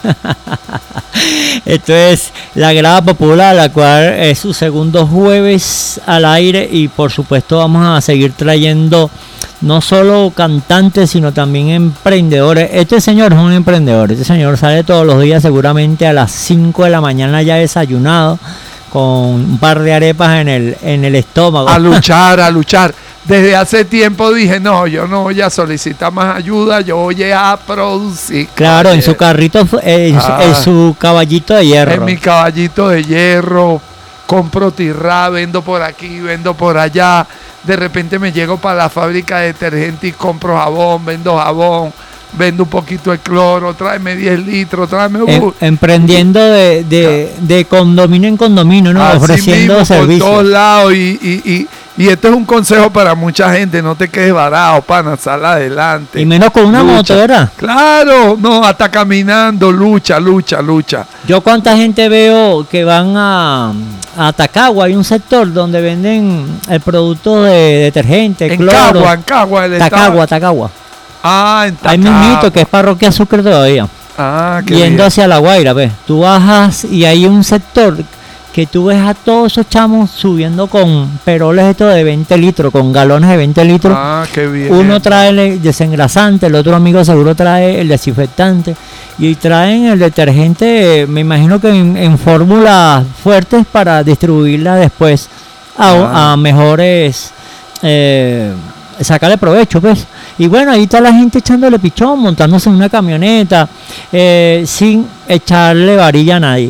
Esto es la Grada Popular, la cual es su segundo jueves al aire, y por supuesto vamos a seguir trayendo no solo cantantes, sino también emprendedores. Este señor es un emprendedor, este señor sale todos los días seguramente a las cinco de la mañana ya desayunado, con un par de arepas en el, en el estómago. A luchar, a luchar. Desde hace tiempo dije, no, yo no voy a solicitar más ayuda, yo voy a producir. Claro, en su carrito, en, Ah. en su caballito de hierro. En mi caballito de hierro, compro tirra, vendo por aquí, vendo por allá. De repente me llego para la fábrica de detergente y compro jabón, vendo jabón, vendo un poquito de cloro, tráeme diez litros, tráeme... Em- Uh, emprendiendo de, de, de condominio en condominio, ¿no? así Ofreciendo mismo, servicios. por todos lados. Y, y, y, y esto es un consejo para mucha gente, no te quedes varado, pana, sal adelante. Y menos con una Lucha. moto, ¿verdad? Claro, no, hasta caminando, lucha, lucha, lucha. Yo cuánta gente veo que van a, a Tacagua, hay un sector donde venden el producto de detergente, En cloro. Cagua, en Cagua, el estado. Tacagua, Tacagua. Ah, en Hay Tacagua. mismito que es parroquia Sucre todavía. Ah, qué Yendo bien. hacia La Guaira, ves. Tú bajas y hay un sector que tú ves a todos esos chamos subiendo con peroles estos de veinte litros, con galones de veinte litros. Ah, qué bien. Uno trae el desengrasante, el otro amigo seguro trae el desinfectante, y traen el detergente, me imagino que en, en fórmulas fuertes para distribuirla después a, Ah. a mejores, eh, sacarle provecho, pues. Y bueno, ahí está la gente echándole pichón, montándose en una camioneta, eh, sin echarle varilla a nadie.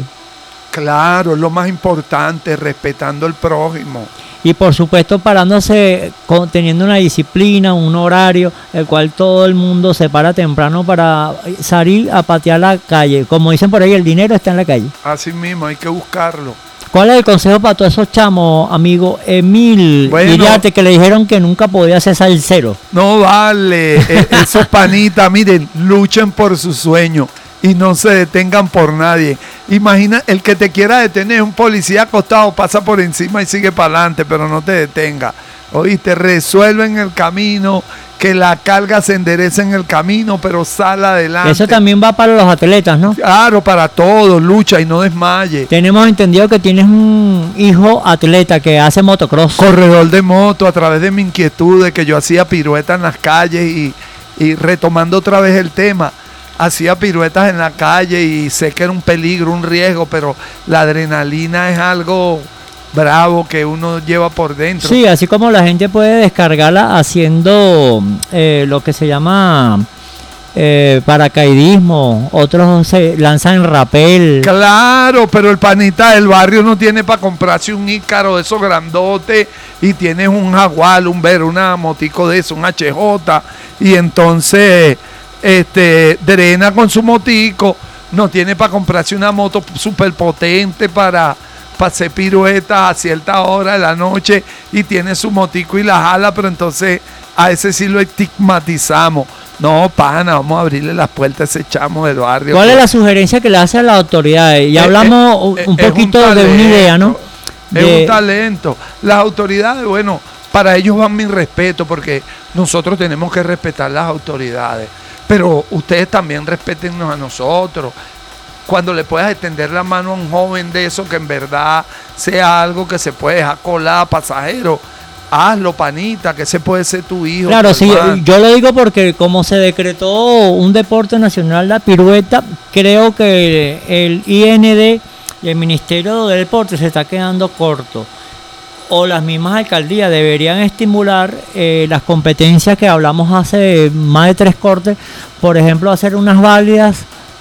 Claro, es lo más importante, respetando al prójimo. Y por supuesto parándose, con- teniendo una disciplina, un horario, el cual todo el mundo se para temprano para salir a patear la calle. Como dicen por ahí, el dinero está en la calle. Así mismo, hay que buscarlo. ¿Cuál es el consejo para todos esos chamos, amigo Emil Bueno. Iriarte, que le dijeron que nunca podía ser salsero? No vale, eh, esos panitas, miren, luchen por su sueño y no se detengan por nadie. Imagina, el que te quiera detener es un policía acostado, pasa por encima y sigue para adelante, pero no te detenga. Oíste, resuelve en el camino, que la carga se enderece en el camino, pero sal adelante. Eso también va para los atletas, ¿no? Claro, para todos, lucha y no desmaye. Tenemos entendido que tienes un hijo atleta que hace motocross. Corredor de moto, a través de mi inquietud de que yo hacía piruetas en las calles y, y retomando otra vez el tema, hacía piruetas en la calle y sé que era un peligro, un riesgo, pero la adrenalina es algo bravo que uno lleva por dentro. Sí, así como la gente puede descargarla haciendo eh, lo que se llama eh, paracaidismo, otros se lanzan en rapel. Claro, pero el panita del barrio no tiene para comprarse un Ícaro de esos grandotes y tienes un Jaguar, un Ver, una motico de eso, un H J, y entonces este drena con su motico, no tiene para comprarse una moto súper potente para, para hacer piruetas a cierta hora de la noche y tiene su motico y la jala, pero entonces a ese sí lo estigmatizamos. No, pana, vamos a abrirle las puertas a ese chamo del barrio. ¿Cuál que- es la sugerencia que le hace a las autoridades? Ya Eh, hablamos eh, un es poquito de talento, una idea, ¿no? Es De- un talento. Las autoridades, bueno, para ellos van mi respeto, porque nosotros tenemos que respetar las autoridades. Pero ustedes también respétennos a nosotros. Cuando le puedas extender la mano a un joven de eso, que en verdad sea algo que se puede dejar colar, pasajero, hazlo, panita, que ese puede ser tu hijo. Claro, tu sí, hermano. yo lo digo porque como se decretó un deporte nacional, la pirueta, creo que el I N D y el Ministerio del Deporte se está quedando corto. O las mismas alcaldías deberían estimular eh, las competencias que hablamos hace más de tres cortes, por ejemplo, hacer unas válidas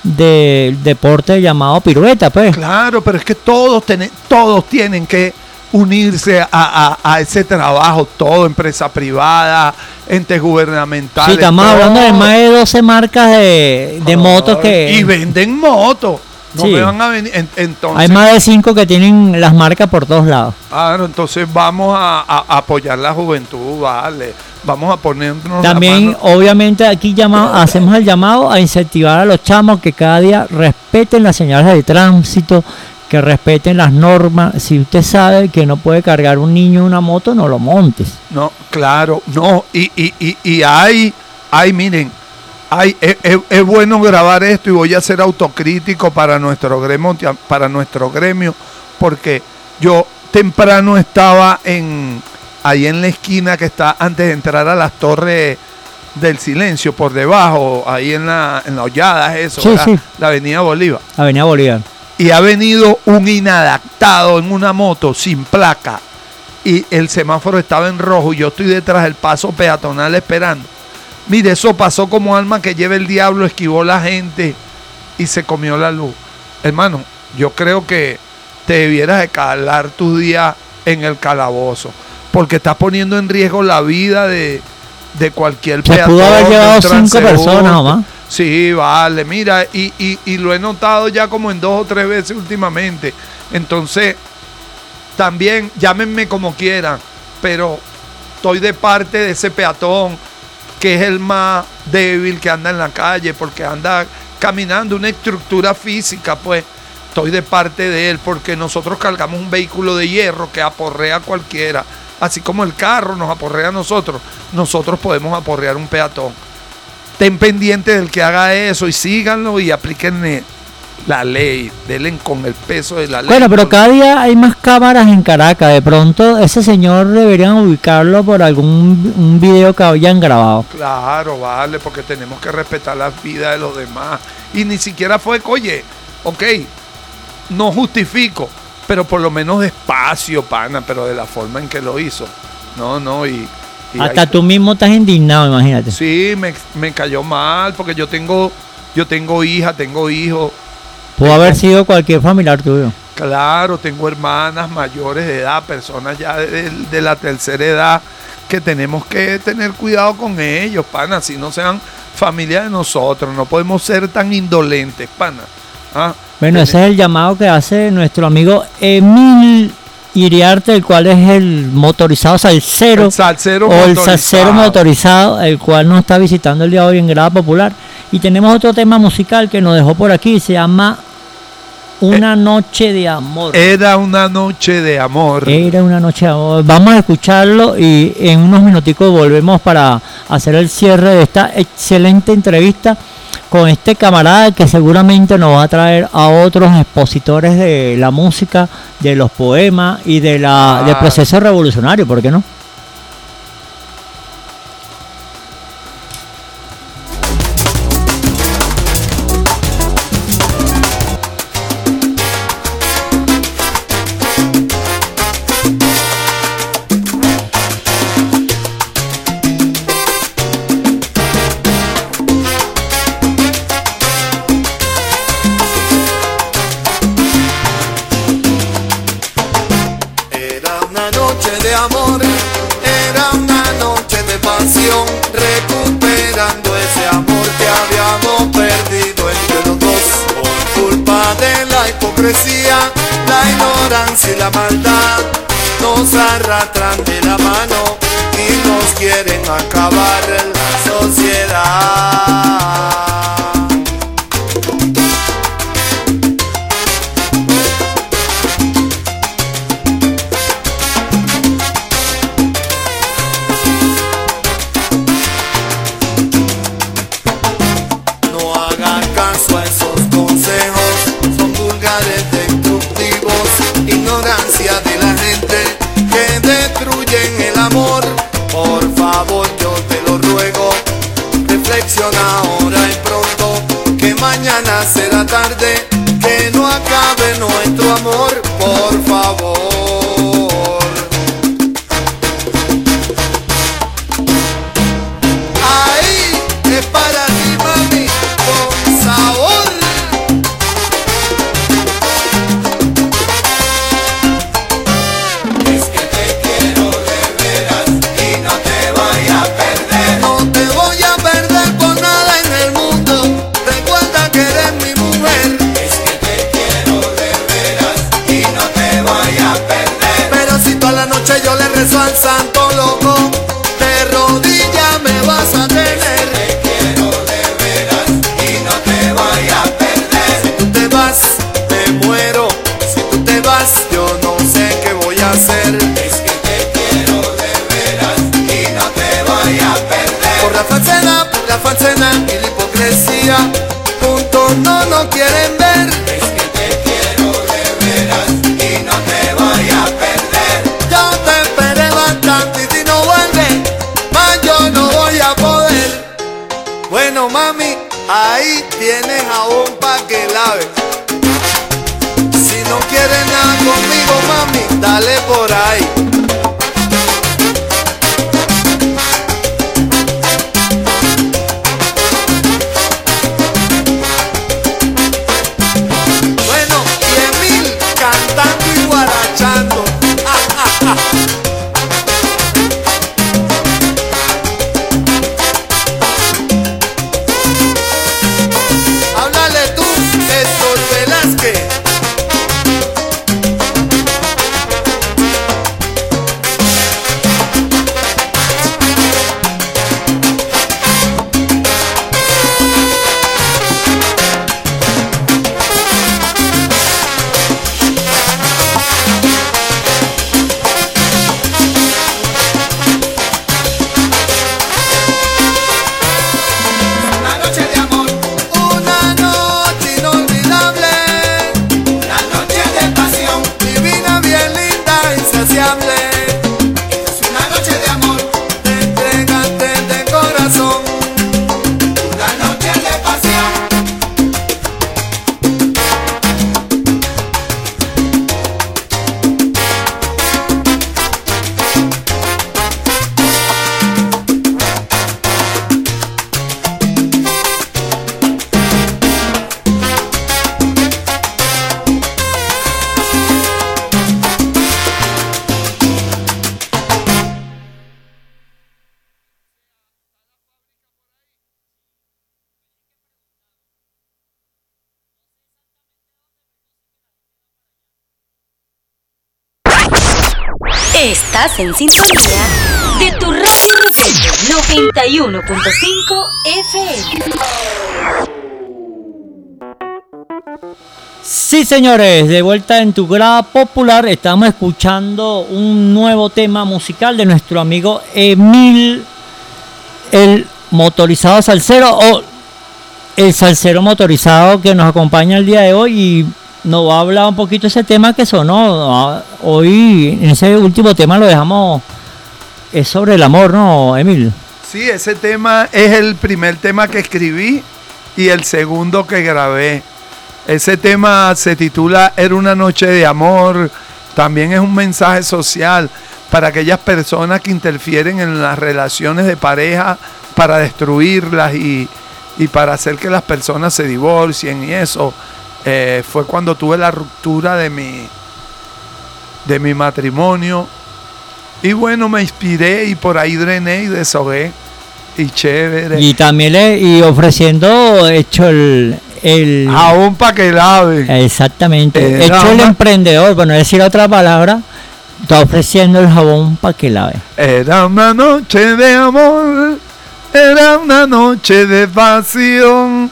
del deporte llamado pirueta, pues. Claro, pero es que todos, tene- todos tienen que unirse a, a- a ese trabajo, todo, empresa privada, entes gubernamentales. Sí, estamos todo. hablando de más de doce marcas de, de motos que... Y venden motos. No Sí. me van a venir. en- entonces, Hay más de cinco que tienen las marcas por todos lados. claro, entonces vamos a, a- a apoyar la juventud, vale. Vamos a ponernos la También, mano. obviamente, aquí llama- hacemos el llamado a incentivar a los chamos que cada día respeten las señales de tránsito, que respeten las normas. Si usted sabe que no puede cargar un niño en una moto, no lo montes. No, claro, no. Y, y, y, y hay, hay, miren, Ay, es, es, es bueno grabar esto y voy a ser autocrítico para nuestro gremio, para nuestro gremio, porque yo temprano estaba en ahí en la esquina que está antes de entrar a las torres del silencio, por debajo, ahí en la, en la hollada, eso, sí, sí. La avenida Bolívar. Avenida Bolívar. Y ha venido un inadaptado en una moto sin placa y el semáforo estaba en rojo y yo estoy detrás del paso peatonal esperando. Mire, eso pasó como alma que lleva el diablo, esquivó la gente y se comió la luz. Hermano, yo creo que te debieras de calar tus días en el calabozo, porque estás poniendo en riesgo la vida de, de cualquier se peatón. Pudo haber llevado cinco personas o más. Sí, vale, mira, y, y, y lo he notado ya como en dos o tres veces últimamente. Entonces, también llámenme como quieran, pero estoy de parte de ese peatón que es el más débil que anda en la calle, porque anda caminando una estructura física, pues estoy de parte de él, porque nosotros cargamos un vehículo de hierro que aporrea a cualquiera, así como el carro nos aporrea a nosotros, nosotros podemos aporrear un peatón. Estén pendientes del que haga eso y síganlo y aplíquenle la ley, denle con el peso de la ley. Bueno, pero cada día hay más cámaras en Caracas. De pronto ese señor deberían ubicarlo por algún un video que hayan grabado. Claro, vale, porque tenemos que respetar las vidas de los demás. Y ni siquiera fue, oye, ok, no justifico, pero por lo menos despacio, pana, pero de la forma en que lo hizo. No, no, y... y hasta ahí, tú mismo estás indignado, imagínate. Sí, me, me cayó mal, porque yo tengo, yo tengo hija, tengo hijos. Pudo haber sido cualquier familiar tuyo. Claro, tengo hermanas mayores de edad, personas ya de, de, de la tercera edad, que tenemos que tener cuidado con ellos, pana, si no sean familia de nosotros, no podemos ser tan indolentes, pana. ¿Ah? Bueno, ese es el llamado que hace nuestro amigo Emil Iriarte, el cual es el motorizado salsero, el salsero o motorizado. el salsero motorizado, el cual nos está visitando el día de hoy en Grada Popular. Y tenemos otro tema musical que nos dejó por aquí, se llama Una eh, Noche de Amor. Era una noche de amor. Era una noche de amor. Vamos a escucharlo y en unos minuticos volvemos para hacer el cierre de esta excelente entrevista con este camarada que seguramente nos va a traer a otros expositores de la música, de los poemas y de la, ah. del proceso revolucionario, ¿por qué no? La ignorancia y la maldad nos arrastran de la mano y nos quieren acabar la sociedad. No haga caso a esos consejos, son vulgares, destructivos, ignorancia de la gente que destruyen el amor. Por favor, yo te lo ruego, reflexiona ahora y pronto, que mañana será tarde, que no acabe nuestro amor, por favor. Ahí es para ti, mami, con sabor. Es que te quiero de veras y no te voy a perder. No te voy a perder por nada en el mundo. Recuerda que eres mi mujer. Es que te quiero de veras y no te voy a perder. Pero si toda la noche yo le rezo al santo loco, de rodillas me vas a tener. Es que te quiero de veras y no te voy a perder. Si tú te vas, me muero. Si tú te vas, yo no sé qué voy a hacer. Es que te quiero de veras y no te voy a perder. Por la falsedad, por la falsedad y la dale por ahí. Bueno, y Emil cantando y guarachando. Háblale tú, Héctor Velázquez. Una noche de amor, Una noche inolvidable, una noche de pasión, divina, bien linda, insaciable. es una noche de amor, Te entregaste de corazón. una noche de pasión. Estás en sintonía de tu radio rebelde noventa y uno punto cinco F M. Sí, señores, de vuelta en tu grada popular, estamos escuchando un nuevo tema musical de nuestro amigo Emil, el motorizado salsero, o el salsero motorizado que nos acompaña el día de hoy y nos va a hablar un poquito de ese tema que sonó. Hoy, en ese último tema lo dejamos, es sobre el amor, ¿no, Emil? Sí, ese tema es el primer tema que escribí y el segundo que grabé. Ese tema se titula Era una noche de amor. También es un mensaje social para aquellas personas que interfieren en las relaciones de pareja para destruirlas y, y para hacer que las personas se divorcien y eso. Eh, fue cuando tuve la ruptura de mi, de mi matrimonio. Y bueno, me inspiré y por ahí drené y desahogué. Y chévere. Y también le, y ofreciendo, hecho el... el Jabón para que lave. Exactamente. Eh, hecho el dama. emprendedor, bueno, decir otra palabra, está ofreciendo el jabón para que lave. Era una noche de amor, era una noche de pasión,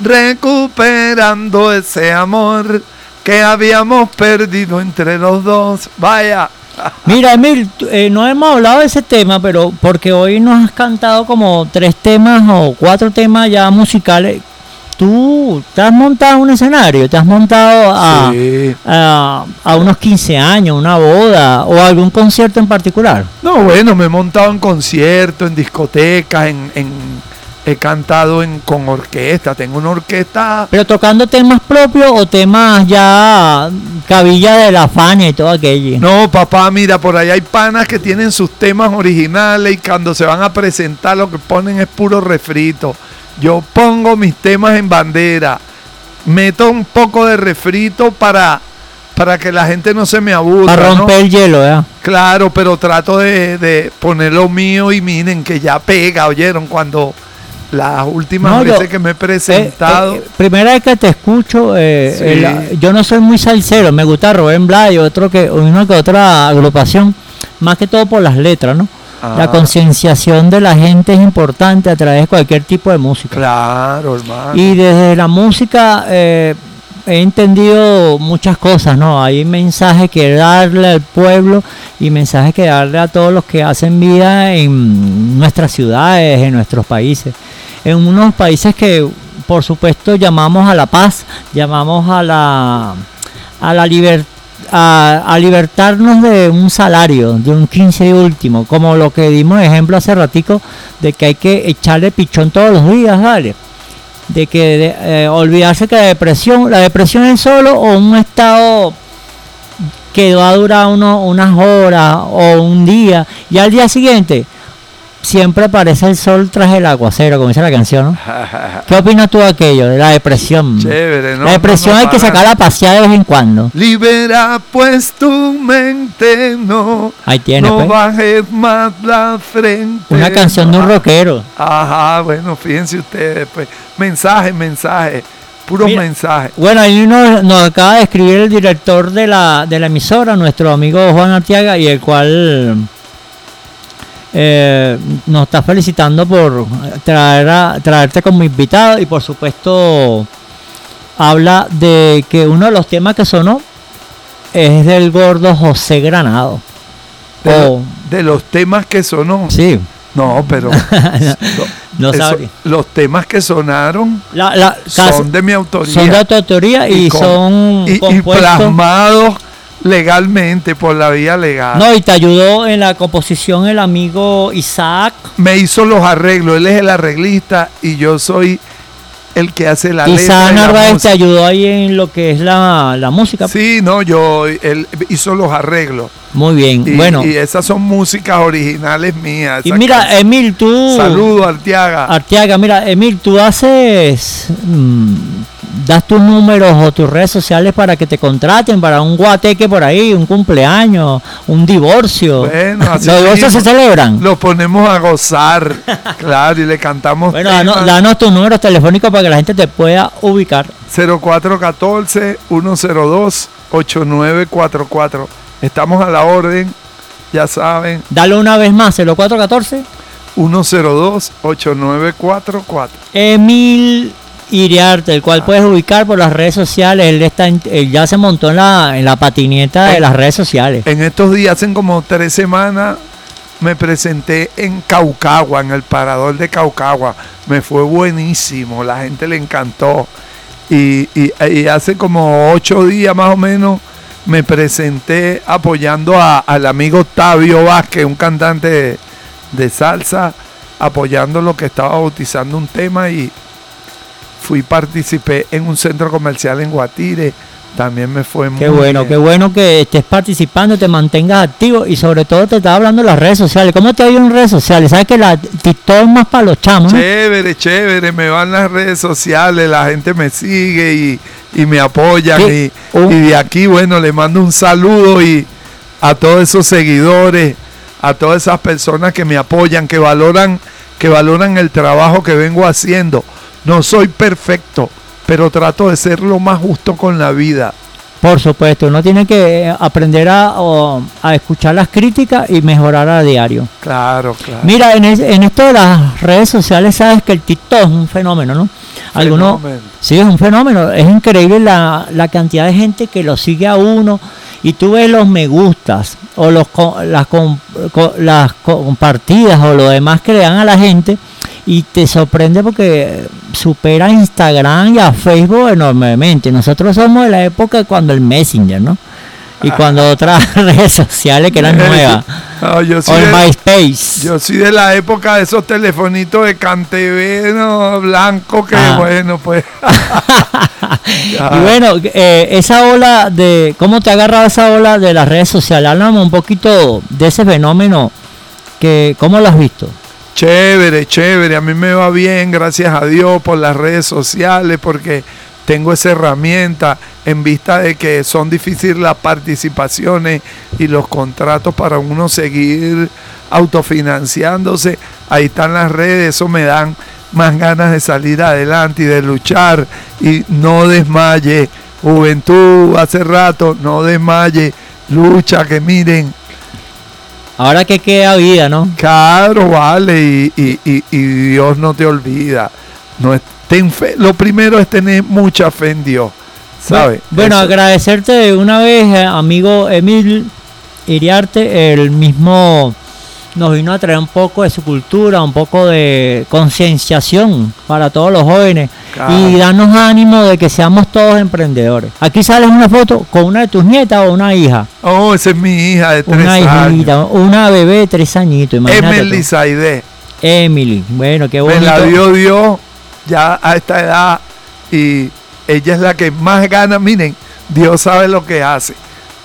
recuperando ese amor que habíamos perdido entre los dos. Vaya. Mira, Emil, tú- eh, no hemos hablado de ese tema, pero porque hoy nos has cantado como tres temas o cuatro temas ya musicales. Tú te has montado en un escenario, te has montado a, Sí. a, a unos quince años, una boda o algún concierto en particular. No, bueno, me he montado en conciertos, en discotecas, en, en- he cantado en, con orquesta, tengo una orquesta. Pero tocando temas propios o temas ya cabilla de la Fania y todo aquello. No, papá, mira, por ahí hay panas que tienen sus temas originales y cuando se van a presentar lo que ponen es puro refrito. Yo pongo mis temas en bandera, meto un poco de refrito para, para que la gente no se me aburra, Para romper ¿no? el hielo, ¿eh? Claro, pero trato de, de poner lo mío y miren que ya pega, ¿oyeron? Cuando las últimas No, yo- veces que me he presentado... Eh, eh, primera vez que te escucho, eh, Sí. el- yo no soy muy salsero, me gusta Rubén Blay, otro que, una que otra agrupación, más que todo por las letras, ¿no? Ah. La concienciación de la gente es importante a través de cualquier tipo de música. Claro, hermano. Y desde la música eh, he entendido muchas cosas, ¿no? Hay mensajes que darle al pueblo y mensajes que darle a todos los que hacen vida en nuestras ciudades, en nuestros países. En unos países que, por supuesto, llamamos a la paz, llamamos a la, a la libertad. A, a libertarnos de un salario, de un quince y último, como lo que dimos ejemplo hace ratico, de que hay que echarle pichón todos los días, ¿vale? De que de, eh, olvidarse que la depresión, la depresión es solo o un estado que va a durar uno, unas horas o un día, y al día siguiente siempre aparece el sol tras el aguacero, como dice la canción, ¿no? ¿Qué opinas tú de aquello, de la depresión? Chévere, ¿no? La depresión no, no, hay que para. sacarla a pasear de vez en cuando. Libera pues tu mente, no, Ahí tiene, no pues. bajes más la frente. Una canción de un no. rockero. Ajá, bueno, fíjense ustedes, pues, mensaje, mensaje, puros Mira, mensajes. Bueno, ahí nos, nos acaba de escribir el director de la, de la emisora, nuestro amigo Juan Arteaga, y el cual eh, nos está felicitando por traer a, traerte como invitado, y por supuesto habla de que uno de los temas que sonó es del gordo José Granado. De, Oh, de los temas que sonó. sí, No, pero no eso- sabría. los temas que sonaron La, la, son de mi autoría. son de tu autoría y, con- son y, y compuestos. plasmados legalmente por la vía legal. No, y te ayudó en la composición el amigo Isaac. Me hizo los arreglos, él es el arreglista y yo soy el que hace la letra. Isaac y la Narváez te música. ayudó ahí en lo que es la, la música. Sí, no, yo, él hizo los arreglos. Muy bien, Y, bueno. y esas son músicas originales mías. Y esas mira, canciones. Emil, tú... Saludos, Arteaga. Arteaga, mira, Emil, tú haces... mm, das tus números o tus redes sociales para que te contraten para un guateque por ahí, un cumpleaños, un divorcio. Bueno, así Los divorcios se mismo. celebran. Los ponemos a gozar, claro, y le cantamos Bueno, temas. danos, danos tus números telefónicos para que la gente te pueda ubicar. cero cuatro uno cuatro, uno cero dos, ocho nueve cuatro cuatro. Estamos a la orden, ya saben, Dale una vez más, cero cuatro uno cuatro. uno cero dos, ocho nueve cuatro cuatro. Emil Iriarte, el cual puedes ubicar por las redes sociales. Él está en- él ya se montó en la, en la patineta de En- las redes sociales. En estos días, hace como tres semanas, me presenté en Caucagua, en el parador de Caucagua. Me fue buenísimo, la gente le encantó. Y, y- y hace como ocho días más o menos me presenté apoyando a- al amigo Octavio Vázquez, un cantante de, de salsa, apoyando lo que estaba bautizando un tema, y fui, participé en un centro comercial en Guatire. También me fue muy Qué bueno, bien. qué bueno que estés participando, te mantengas activo, y sobre todo te estaba hablando de las redes sociales. ¿Cómo te ha ido en redes sociales? Sabes que la TikTok es más para los chamos, ¿no? Chévere, chévere, me van las redes sociales, la gente me sigue y, y me apoyan. Sí, Y, un- y de aquí, bueno, le mando un saludo y a todos esos seguidores, a todas esas personas que me apoyan, que valoran, que valoran el trabajo que vengo haciendo. No soy perfecto, pero trato de ser lo más justo con la vida. Por supuesto, uno tiene que eh, aprender a, o- a escuchar las críticas y mejorar a diario. Claro, claro. Mira, en, es- en esto de las redes sociales, sabes que el TikTok es un fenómeno, ¿no? Algunos, Fenómeno. sí, es un fenómeno. Es increíble la, la cantidad de gente que lo sigue a uno, y tú ves los me gustas o los co- las, com- co- las compartidas o lo demás que le dan a la gente, y te sorprende porque supera a Instagram y a Facebook enormemente. Nosotros somos de la época cuando el Messenger, ¿no? Y cuando otras redes sociales que eran nuevas. No, yo O soy el de- MySpace. Yo soy de la época de esos telefonitos de Cantv, no, blanco, que Ah. bueno, pues. Y bueno, eh, esa ola de... ¿Cómo te ha agarrado esa ola de las redes sociales? Háblame un poquito de ese fenómeno. Que, ¿Cómo lo has visto? Chévere, chévere. A mí me va bien, gracias a Dios, por las redes sociales, porque tengo esa herramienta en vista de que son difíciles las participaciones y los contratos para uno seguir autofinanciándose. Ahí están las redes, eso me dan más ganas de salir adelante y de luchar. Y no desmaye, juventud, hace rato, no desmaye, lucha, que miren. Ahora que queda vida, ¿no? Claro, vale, y, y- y- y Dios no te olvida. No es- ten fe. Lo primero es tener mucha fe en Dios, ¿sabes? Bueno, Eso- agradecerte de una vez, eh, amigo Emil Iriarte, el mismo nos vino a traer un poco de su cultura, un poco de concienciación para todos los jóvenes, Claro. y darnos ánimo de que seamos todos emprendedores. Aquí sales una foto con una de tus nietas o una hija, Oh, esa es mi hija de tres una años. hijita, una bebé de tres añitos, imagínate Emily tú. Saide. Emily, bueno, qué Me bonito. la dio Dios ya a esta edad y ella es la que más gana. Miren, Dios sabe lo que hace.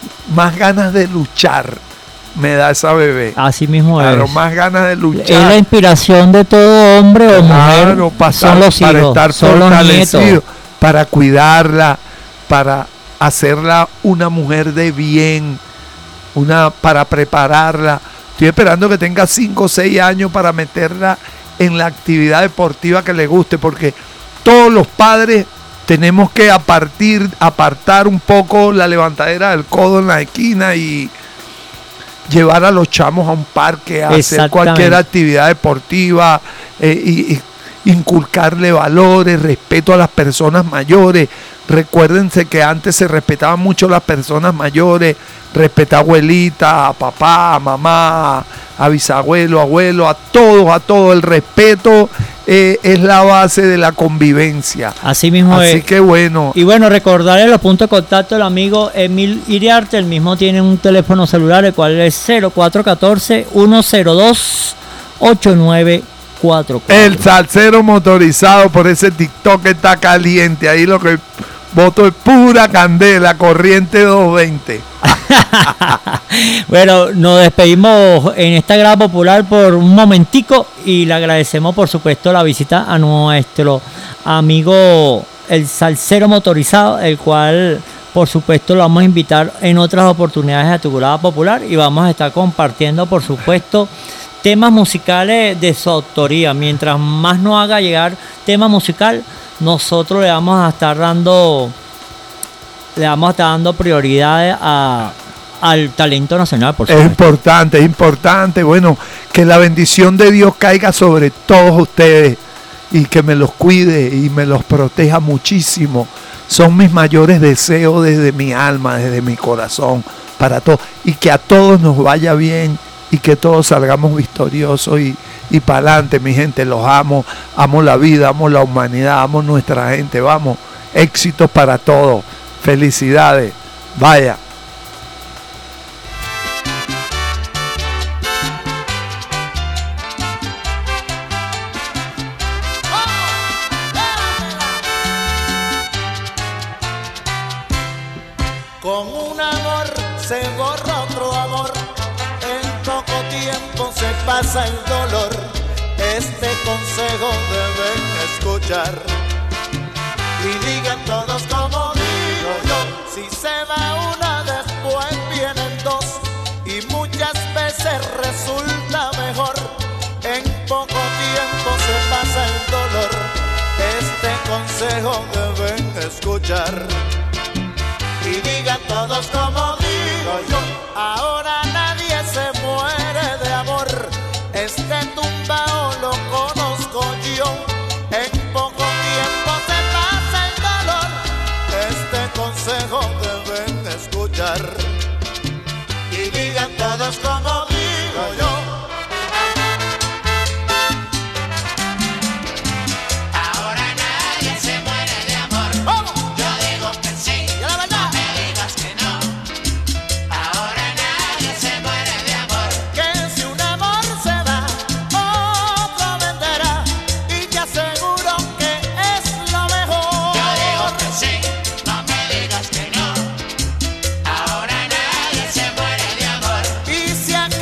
más ganas de luchar me da esa bebé. Así mismo Claro, es. más ganas de luchar. Es la inspiración de todo hombre o mujer. Claro, para son los para hijos, estar son los fortalecido, nietos. para cuidarla, para hacerla una mujer de bien, una para prepararla. Estoy esperando que tenga cinco o seis años para meterla en la actividad deportiva que le guste, porque todos los padres tenemos que a partir, apartar un poco la levantadera del codo en la esquina y llevar a los chamos a un parque, a hacer Exactamente. cualquier actividad deportiva, eh, y, y inculcarle valores, respeto a las personas mayores. Recuérdense que antes se respetaban mucho las personas mayores, respetar a abuelita, a papá, a mamá, a bisabuelo, abuelo, a todos, a todos. El respeto eh, es la base de la convivencia. Así mismo Así es. que bueno, Y bueno, recordarle los puntos de contacto del amigo Emil Iriarte. El mismo tiene un teléfono celular, el cual es cero cuatro uno cuatro, uno cero dos, ocho nueve cuatro cuatro. el salsero motorizado por ese TikTok que está caliente. Ahí lo que voto es pura candela, corriente doscientos veinte. Bueno, nos despedimos en esta grada popular por un momentico y le agradecemos por supuesto la visita a nuestro amigo el salsero motorizado, el cual por supuesto lo vamos a invitar en otras oportunidades a tu grada popular y vamos a estar compartiendo por supuesto temas musicales de su autoría. Mientras más nos haga llegar tema musical, nosotros le vamos a estar dando le vamos a estar dando prioridades a, al talento nacional, por Es supuesto. importante, es importante. Bueno, que la bendición de Dios caiga sobre todos ustedes y que me los cuide y me los proteja muchísimo. Son mis mayores deseos desde mi alma, desde mi corazón, para todos. Y que a todos nos vaya bien y que todos salgamos victoriosos y, y para adelante, mi gente. Los amo, amo la vida, amo la humanidad, amo nuestra gente. Vamos, éxitos para todos. Felicidades. Vaya. Con un amor se borra otro amor, en poco tiempo se pasa el dolor. Este consejo deben escuchar y digan todos como digo yo. Si se va una, después vienen dos y muchas veces resulta mejor. En poco tiempo se pasa el dolor. Este consejo deben escuchar y digan todos como digo yo. Ahora nadie se muere de amor, este tumbao lo conozco yo. En poco tiempo se pasa el dolor, este consejo deben escuchar y digan todos como digo yo. Y si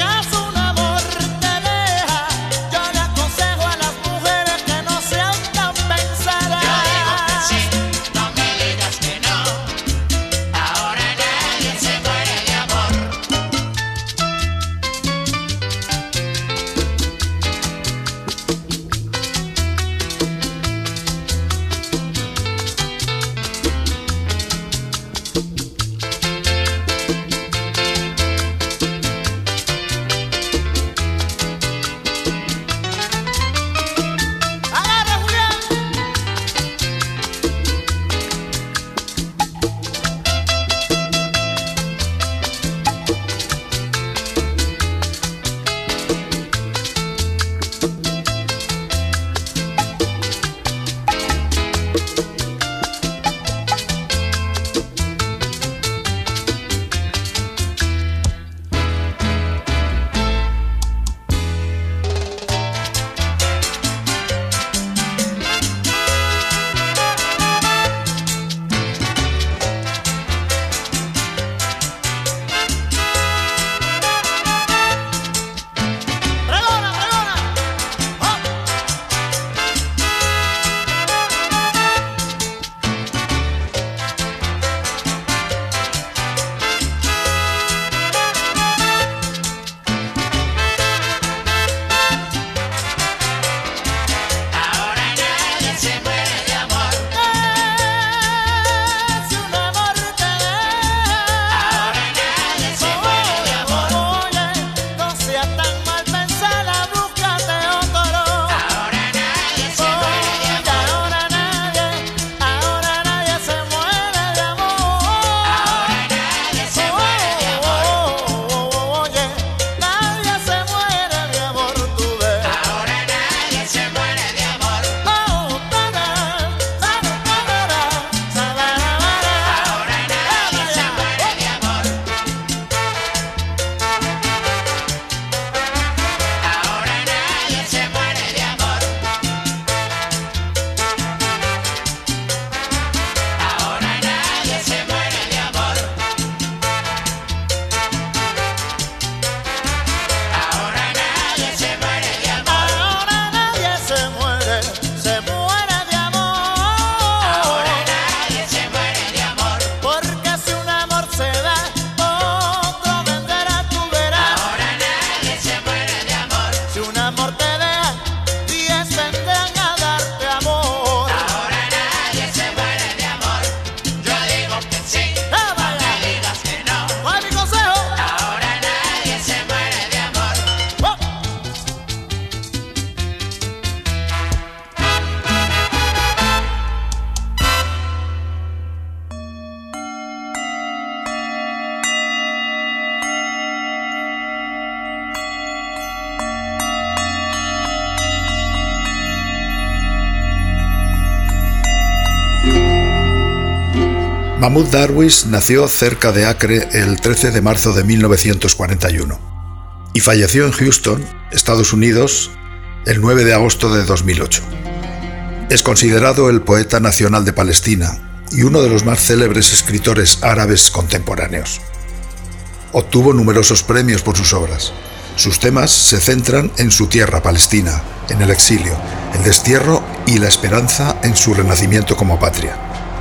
Mahmoud Darwish nació cerca de Acre el trece de marzo de mil novecientos cuarenta y uno y falleció en Houston, Estados Unidos, el nueve de agosto de dos mil ocho. Es considerado el poeta nacional de Palestina y uno de los más célebres escritores árabes contemporáneos. Obtuvo numerosos premios por sus obras. Sus temas se centran en su tierra, Palestina, en el exilio, el destierro y la esperanza en su renacimiento como patria.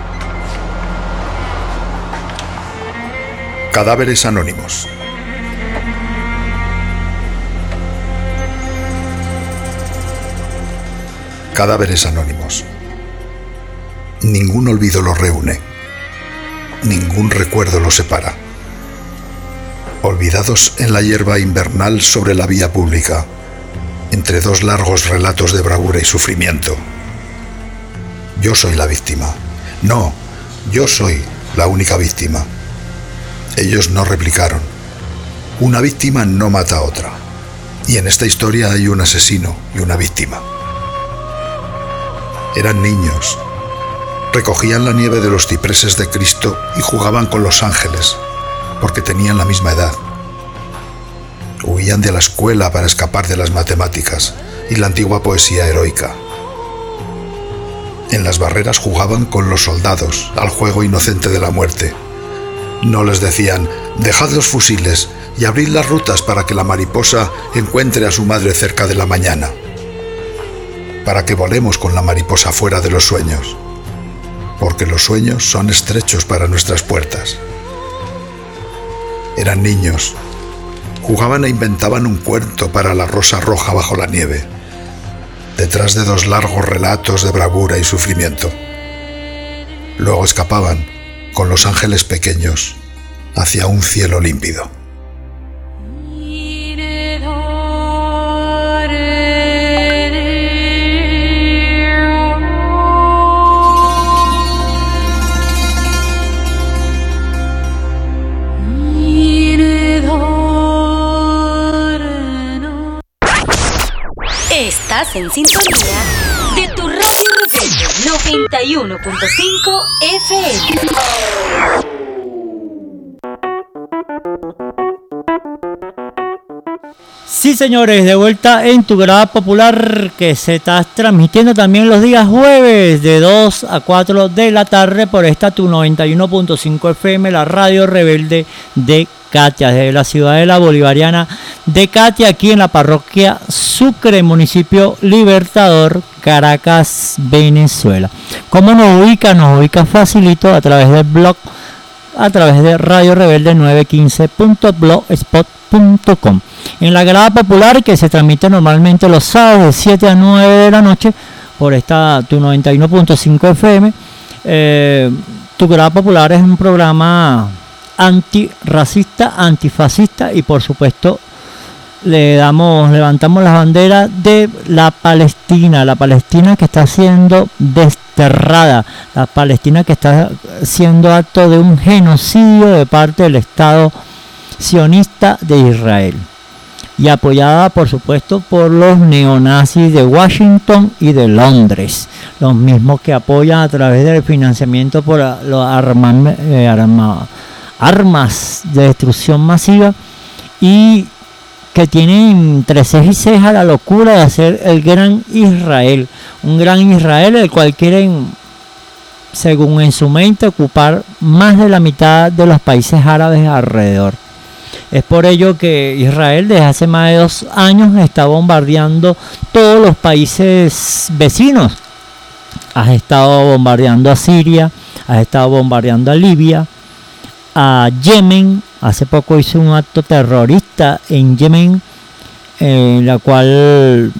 Cadáveres anónimos. Cadáveres anónimos. Ningún olvido los reúne. Ningún recuerdo los separa. Olvidados en la hierba invernal sobre la vía pública, entre dos largos relatos de bravura y sufrimiento. Yo soy la víctima. No, yo soy la única víctima. Ellos no replicaron. Una víctima no mata a otra. Y en esta historia hay un asesino y una víctima. Eran niños. Recogían la nieve de los cipreses de Cristo y jugaban con los ángeles, porque tenían la misma edad. Huían de la escuela para escapar de las matemáticas y la antigua poesía heroica. En las barreras jugaban con los soldados al juego inocente de la muerte. No les decían, dejad los fusiles y abrid las rutas para que la mariposa encuentre a su madre cerca de la mañana, para que volemos con la mariposa fuera de los sueños, porque los sueños son estrechos para nuestras puertas. Eran niños. Jugaban e inventaban un cuento para la rosa roja bajo la nieve, detrás de dos largos relatos de bravura y sufrimiento. Luego escapaban, con los ángeles pequeños, hacia un cielo límpido. Estás en sintonía de tu radio rebelde noventa y uno punto cinco F M. Sí, señores, de vuelta en tu grada popular que se está transmitiendo también los días jueves de dos a cuatro de la tarde por esta tu noventa y uno punto cinco F M, la radio rebelde de Catia, desde la ciudad de la Bolivariana de Catia, aquí en la parroquia Sucre, municipio Libertador, Caracas, Venezuela. ¿Cómo nos ubica? Nos ubica facilito a través del blog, a través de Radio Rebelde novecientos quince punto blogspot punto com. En la grada popular que se transmite normalmente los sábados de siete a nueve de la noche por esta tu noventa y uno punto cinco F M. Eh, tu grada popular es un programa antirracista, antifascista y por supuesto le damos, levantamos las banderas de la Palestina, la Palestina que está siendo desterrada, la Palestina que está siendo acto de un genocidio de parte del Estado sionista de Israel y apoyada por supuesto por los neonazis de Washington y de Londres, los mismos que apoyan a través del financiamiento por los arma, eh, arma, armas de destrucción masiva y que tienen entre ceja y ceja la locura de hacer el gran Israel, un gran Israel el cual quieren, según en su mente, ocupar más de la mitad de los países árabes alrededor. Es por ello que Israel desde hace más de dos años está bombardeando todos los países vecinos. Has estado bombardeando a Siria, has estado bombardeando a Libia, a Yemen. Hace poco hizo un acto terrorista en Yemen, en la cual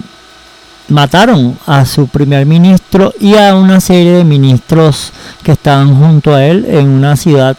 mataron a su primer ministro y a una serie de ministros que estaban junto a él en una ciudad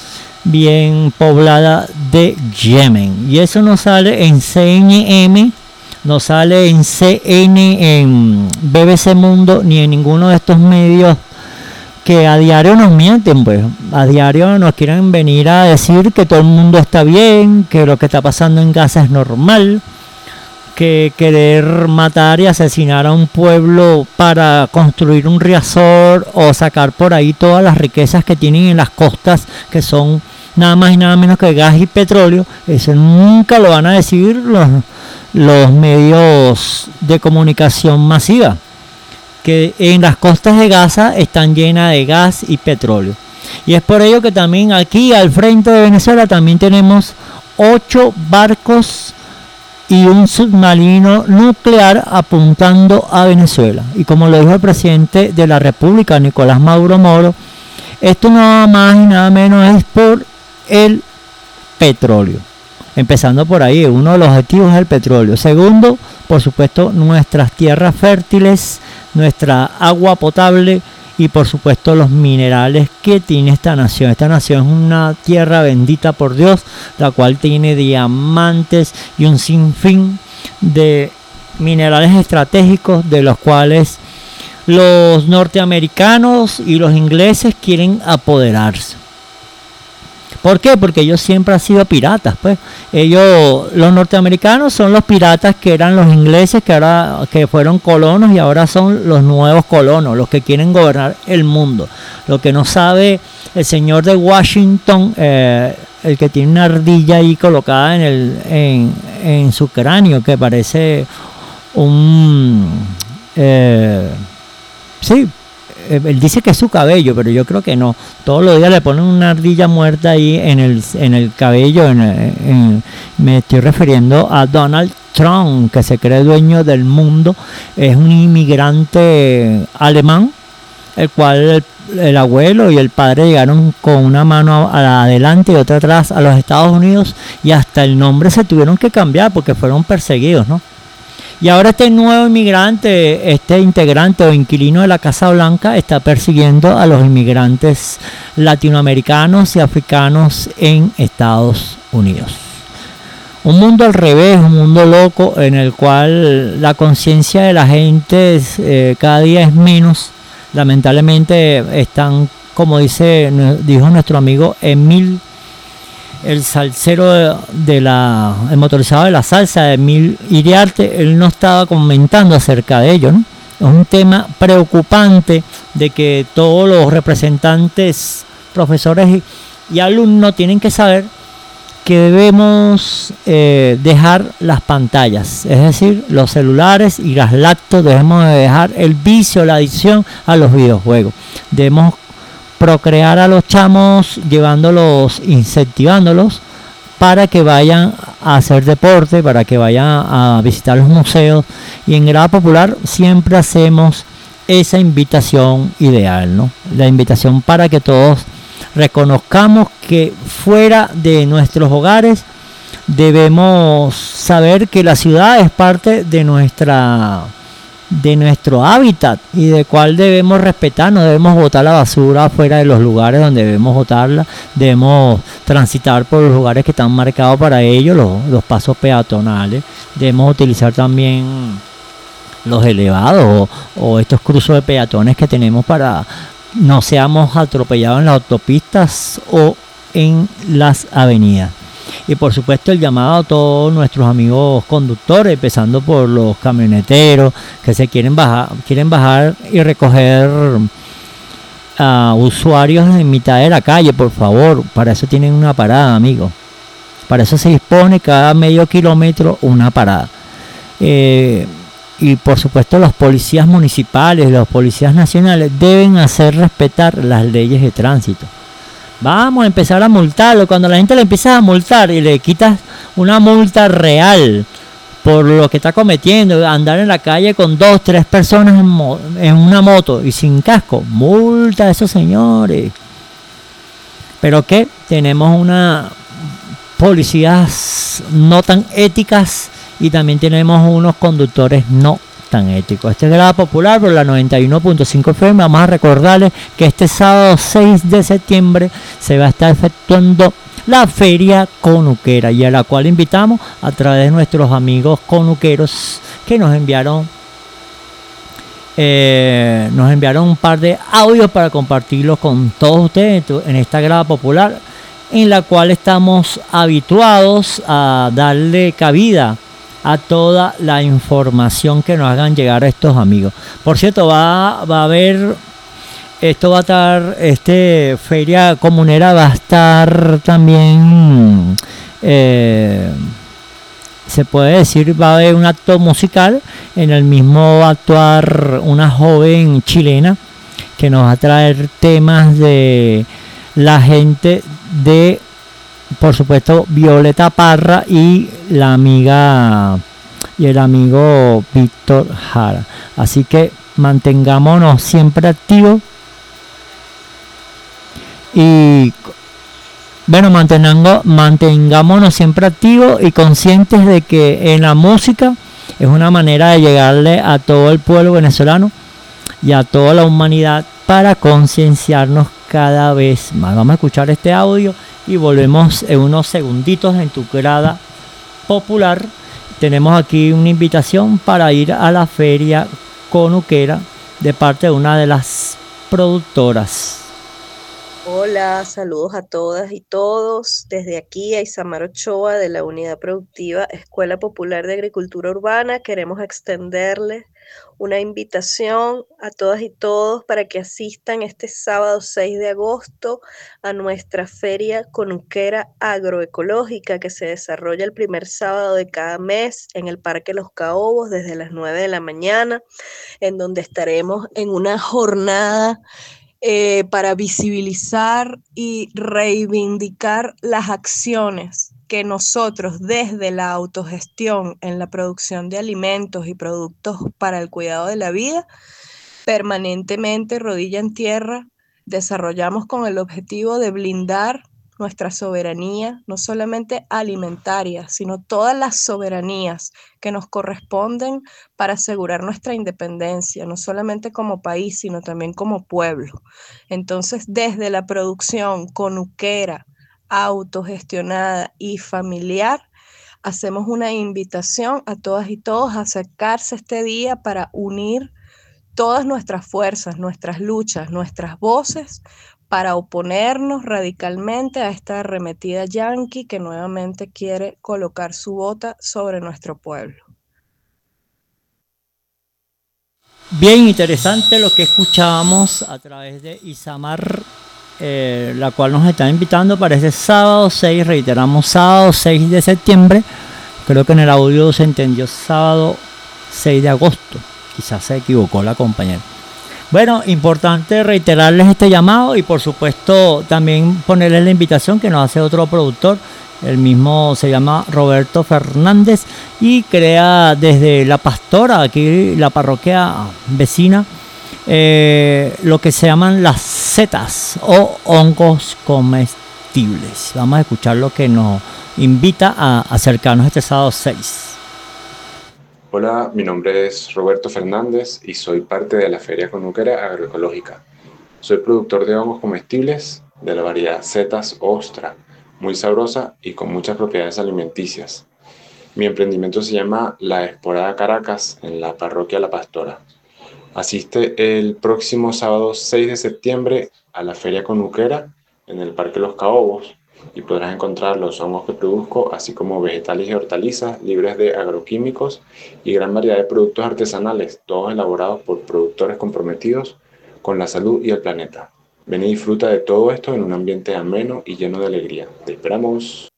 bien poblada de Yemen. Y eso no sale en C N N, no sale en C N, en B B C Mundo, ni en ninguno de estos medios que a diario nos mienten, pues a diario nos quieren venir a decir que todo el mundo está bien, que lo que está pasando en Gaza es normal, que querer matar y asesinar a un pueblo para construir un riazor o sacar por ahí todas las riquezas que tienen en las costas, que son nada más y nada menos que gas y petróleo. Eso nunca lo van a decir los, los medios de comunicación masiva, que en las costas de Gaza están llenas de gas y petróleo. Y es por ello que también aquí al frente de Venezuela también tenemos ocho barcos y un submarino nuclear apuntando a Venezuela. Y como lo dijo el presidente de la República, Nicolás Maduro Moro, esto nada más y nada menos es por el petróleo. Empezando por ahí, uno de los objetivos es el petróleo. Segundo, por supuesto, nuestras tierras fértiles, nuestra agua potable y por supuesto los minerales que tiene esta nación. Esta nación es una tierra bendita por Dios, la cual tiene diamantes y un sinfín de minerales estratégicos de los cuales los norteamericanos y los ingleses quieren apoderarse. ¿Por qué? Porque ellos siempre han sido piratas, pues. Ellos, los norteamericanos son los piratas que eran los ingleses, que ahora que fueron colonos y ahora son los nuevos colonos, los que quieren gobernar el mundo. Lo que no sabe el señor de Washington, eh, el que tiene una ardilla ahí colocada en el en, en su cráneo, que parece un eh, sí. Él dice que es su cabello, pero yo creo que no. Todos los días le ponen una ardilla muerta ahí en el, en el cabello. En, en, me estoy refiriendo a Donald Trump, que se cree dueño del mundo. Es un inmigrante alemán, el cual el, el abuelo y el padre llegaron con una mano adelante y otra atrás a los Estados Unidos, y hasta el nombre se tuvieron que cambiar porque fueron perseguidos, ¿no? Y ahora este nuevo inmigrante, este integrante o inquilino de la Casa Blanca está persiguiendo a los inmigrantes latinoamericanos y africanos en Estados Unidos. Un mundo al revés, un mundo loco en el cual la conciencia de la gente es, eh, cada día es menos. Lamentablemente están, como dice, dijo nuestro amigo Emil, el salsero de, de la, el motorizado de la salsa, Emil Iriarte, él no estaba comentando acerca de ello, ¿no? Es un tema preocupante de que todos los representantes, profesores y, y alumnos tienen que saber que debemos eh, dejar las pantallas, es decir, los celulares y las laptops. Debemos de dejar el vicio, la adicción a los videojuegos. Debemos procrear a los chamos, llevándolos, incentivándolos para que vayan a hacer deporte, para que vayan a visitar los museos. Y en Grada Popular siempre hacemos esa invitación ideal, ¿no? La invitación para que todos reconozcamos que fuera de nuestros hogares debemos saber que la ciudad es parte de nuestra de nuestro hábitat y de cual debemos respetar. No debemos botar la basura fuera de los lugares donde debemos botarla. Debemos transitar por los lugares que están marcados para ello, los, los pasos peatonales. Debemos utilizar también los elevados o, o estos cruces de peatones que tenemos para no seamos atropellados en las autopistas o en las avenidas. Y por supuesto el llamado a todos nuestros amigos conductores, empezando por los camioneteros que se quieren bajar, quieren bajar y recoger a usuarios en mitad de la calle. Por favor, para eso tienen una parada, amigos. Para eso se dispone cada medio kilómetro una parada. Eh, y por supuesto los policías municipales, los policías nacionales deben hacer respetar las leyes de tránsito. Vamos a empezar a multarlo. Cuando la gente le empieza a multar y le quitas una multa real por lo que está cometiendo, andar en la calle con dos, tres personas en, mo- en una moto y sin casco, multa a esos señores. Pero que tenemos una policías no tan éticas y también tenemos unos conductores no tan ético. Este es Grada Popular por la noventa y uno punto cinco F M. Vamos a recordarles que este sábado seis de septiembre se va a estar efectuando la Feria Conuquera, y a la cual invitamos a través de nuestros amigos conuqueros que nos enviaron eh, nos enviaron un par de audios para compartirlos con todos ustedes en esta Grada Popular, en la cual estamos habituados a darle cabida a toda la información que nos hagan llegar a estos amigos. Por cierto, va, va a haber, esto va a estar, este Feria Comunera va a estar también, eh, se puede decir, va a haber un acto musical. En el mismo va a actuar una joven chilena que nos va a traer temas de la gente de, por supuesto, Violeta Parra y la amiga y el amigo Víctor Jara. Así que mantengámonos siempre activos y bueno, mantengamos, mantengámonos siempre activos y conscientes de que en la música es una manera de llegarle a todo el pueblo venezolano y a toda la humanidad para concienciarnos cada vez más. Vamos a escuchar este audio y volvemos en unos segunditos en tu grada popular. Tenemos aquí una invitación para ir a la feria conuquera de parte de una de las productoras. Hola, saludos a todas y todos. Desde aquí, a Isamar Ochoa de la Unidad Productiva Escuela Popular de Agricultura Urbana, queremos extenderles una invitación a todas y todos para que asistan este sábado seis de agosto a nuestra feria conuquera agroecológica que se desarrolla el primer sábado de cada mes en el Parque Los Caobos desde las nueve de la mañana, en donde estaremos en una jornada Eh, para visibilizar y reivindicar las acciones que nosotros desde la autogestión en la producción de alimentos y productos para el cuidado de la vida, permanentemente rodilla en tierra, desarrollamos con el objetivo de blindar nuestra soberanía, no solamente alimentaria, sino todas las soberanías que nos corresponden para asegurar nuestra independencia, no solamente como país, sino también como pueblo. Entonces, desde la producción conuquera, autogestionada y familiar, hacemos una invitación a todas y todos a acercarse este día para unir todas nuestras fuerzas, nuestras luchas, nuestras voces, para oponernos radicalmente a esta arremetida yanqui que nuevamente quiere colocar su bota sobre nuestro pueblo. Bien interesante lo que escuchábamos a través de Isamar, eh, la cual nos está invitando para este sábado seis, reiteramos, sábado seis de septiembre. Creo que en el audio se entendió sábado seis de agosto, quizás se equivocó la compañera. Bueno, importante reiterarles este llamado y por supuesto también ponerles la invitación que nos hace otro productor. El mismo se llama Roberto Fernández y crea desde La Pastora, aquí la parroquia vecina, eh, lo que se llaman las setas o hongos comestibles. Vamos a escuchar lo que nos invita a acercarnos este sábado seis. Hola, mi nombre es Roberto Fernández y soy parte de la Feria Conuquera Agroecológica. Soy productor de hongos comestibles de la variedad Setas Ostra, muy sabrosa y con muchas propiedades alimenticias. Mi emprendimiento se llama La Esporada Caracas en la parroquia La Pastora. Asiste el próximo sábado seis de septiembre a la Feria Conuquera en el Parque Los Caobos y podrás encontrar los hongos que produzco, así como vegetales y hortalizas libres de agroquímicos y gran variedad de productos artesanales, todos elaborados por productores comprometidos con la salud y el planeta. Ven y disfruta de todo esto en un ambiente ameno y lleno de alegría. Te esperamos.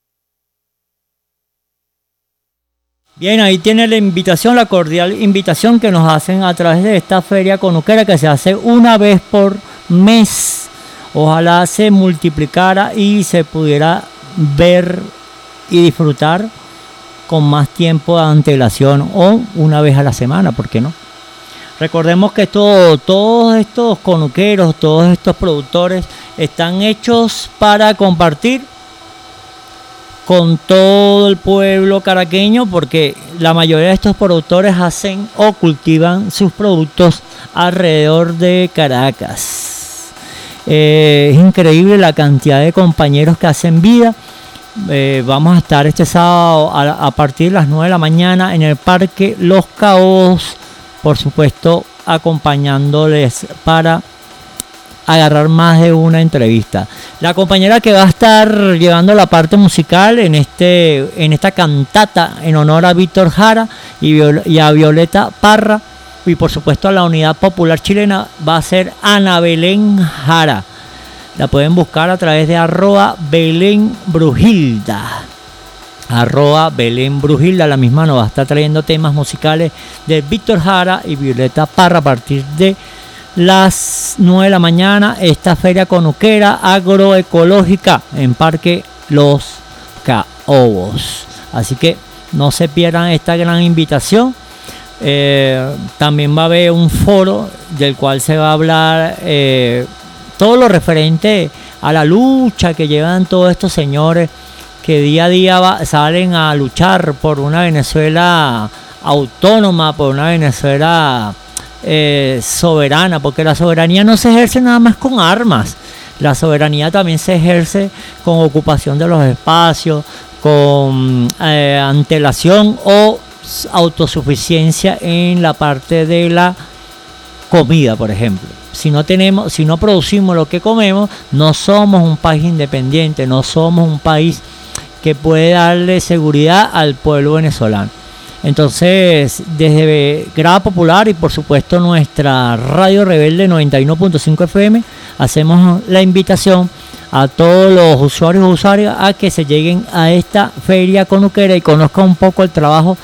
Bien, ahí tiene la invitación, la cordial invitación que nos hacen a través de esta feria conuquera que se hace una vez por mes. Ojalá se multiplicara y se pudiera ver y disfrutar con más tiempo de antelación o una vez a la semana, ¿por qué no? Recordemos que todo, todos estos conuqueros, todos estos productores están hechos para compartir con todo el pueblo caraqueño, porque la mayoría de estos productores hacen o cultivan sus productos alrededor de Caracas. Eh, es increíble la cantidad de compañeros que hacen vida. Eh, vamos a estar este sábado a, a partir de las nueve de la mañana en el Parque Los Caobos, por supuesto acompañándoles para agarrar más de una entrevista. La compañera que va a estar llevando la parte musical en este en esta cantata en honor a Víctor Jara y, Viol- y a Violeta Parra, y por supuesto a la Unidad Popular Chilena, va a ser Ana Belén Jara. La pueden buscar a través de arroba Belén Brujilda. Arroba Belén Brujilda, la misma nos va a estar trayendo temas musicales de Víctor Jara y Violeta Parra a partir de las nueve de la mañana. Esta feria conuquera agroecológica en Parque Los Caobos. Así que no se pierdan esta gran invitación. Eh, también va a haber un foro del cual se va a hablar eh, todo lo referente a la lucha que llevan todos estos señores que día a día va, salen a luchar por una Venezuela autónoma, por una Venezuela eh, soberana, porque la soberanía no se ejerce nada más con armas, la soberanía también se ejerce con ocupación de los espacios, con eh, antelación o autosuficiencia en la parte de la comida, por ejemplo. Si no tenemos, si no producimos lo que comemos, no somos un país independiente, no somos un país que puede darle seguridad al pueblo venezolano. Entonces, desde Grada Popular y por supuesto nuestra Radio Rebelde noventa y uno punto cinco F M, hacemos la invitación a todos los usuarios y usuarias a que se lleguen a esta feria conuquera y conozcan un poco el trabajo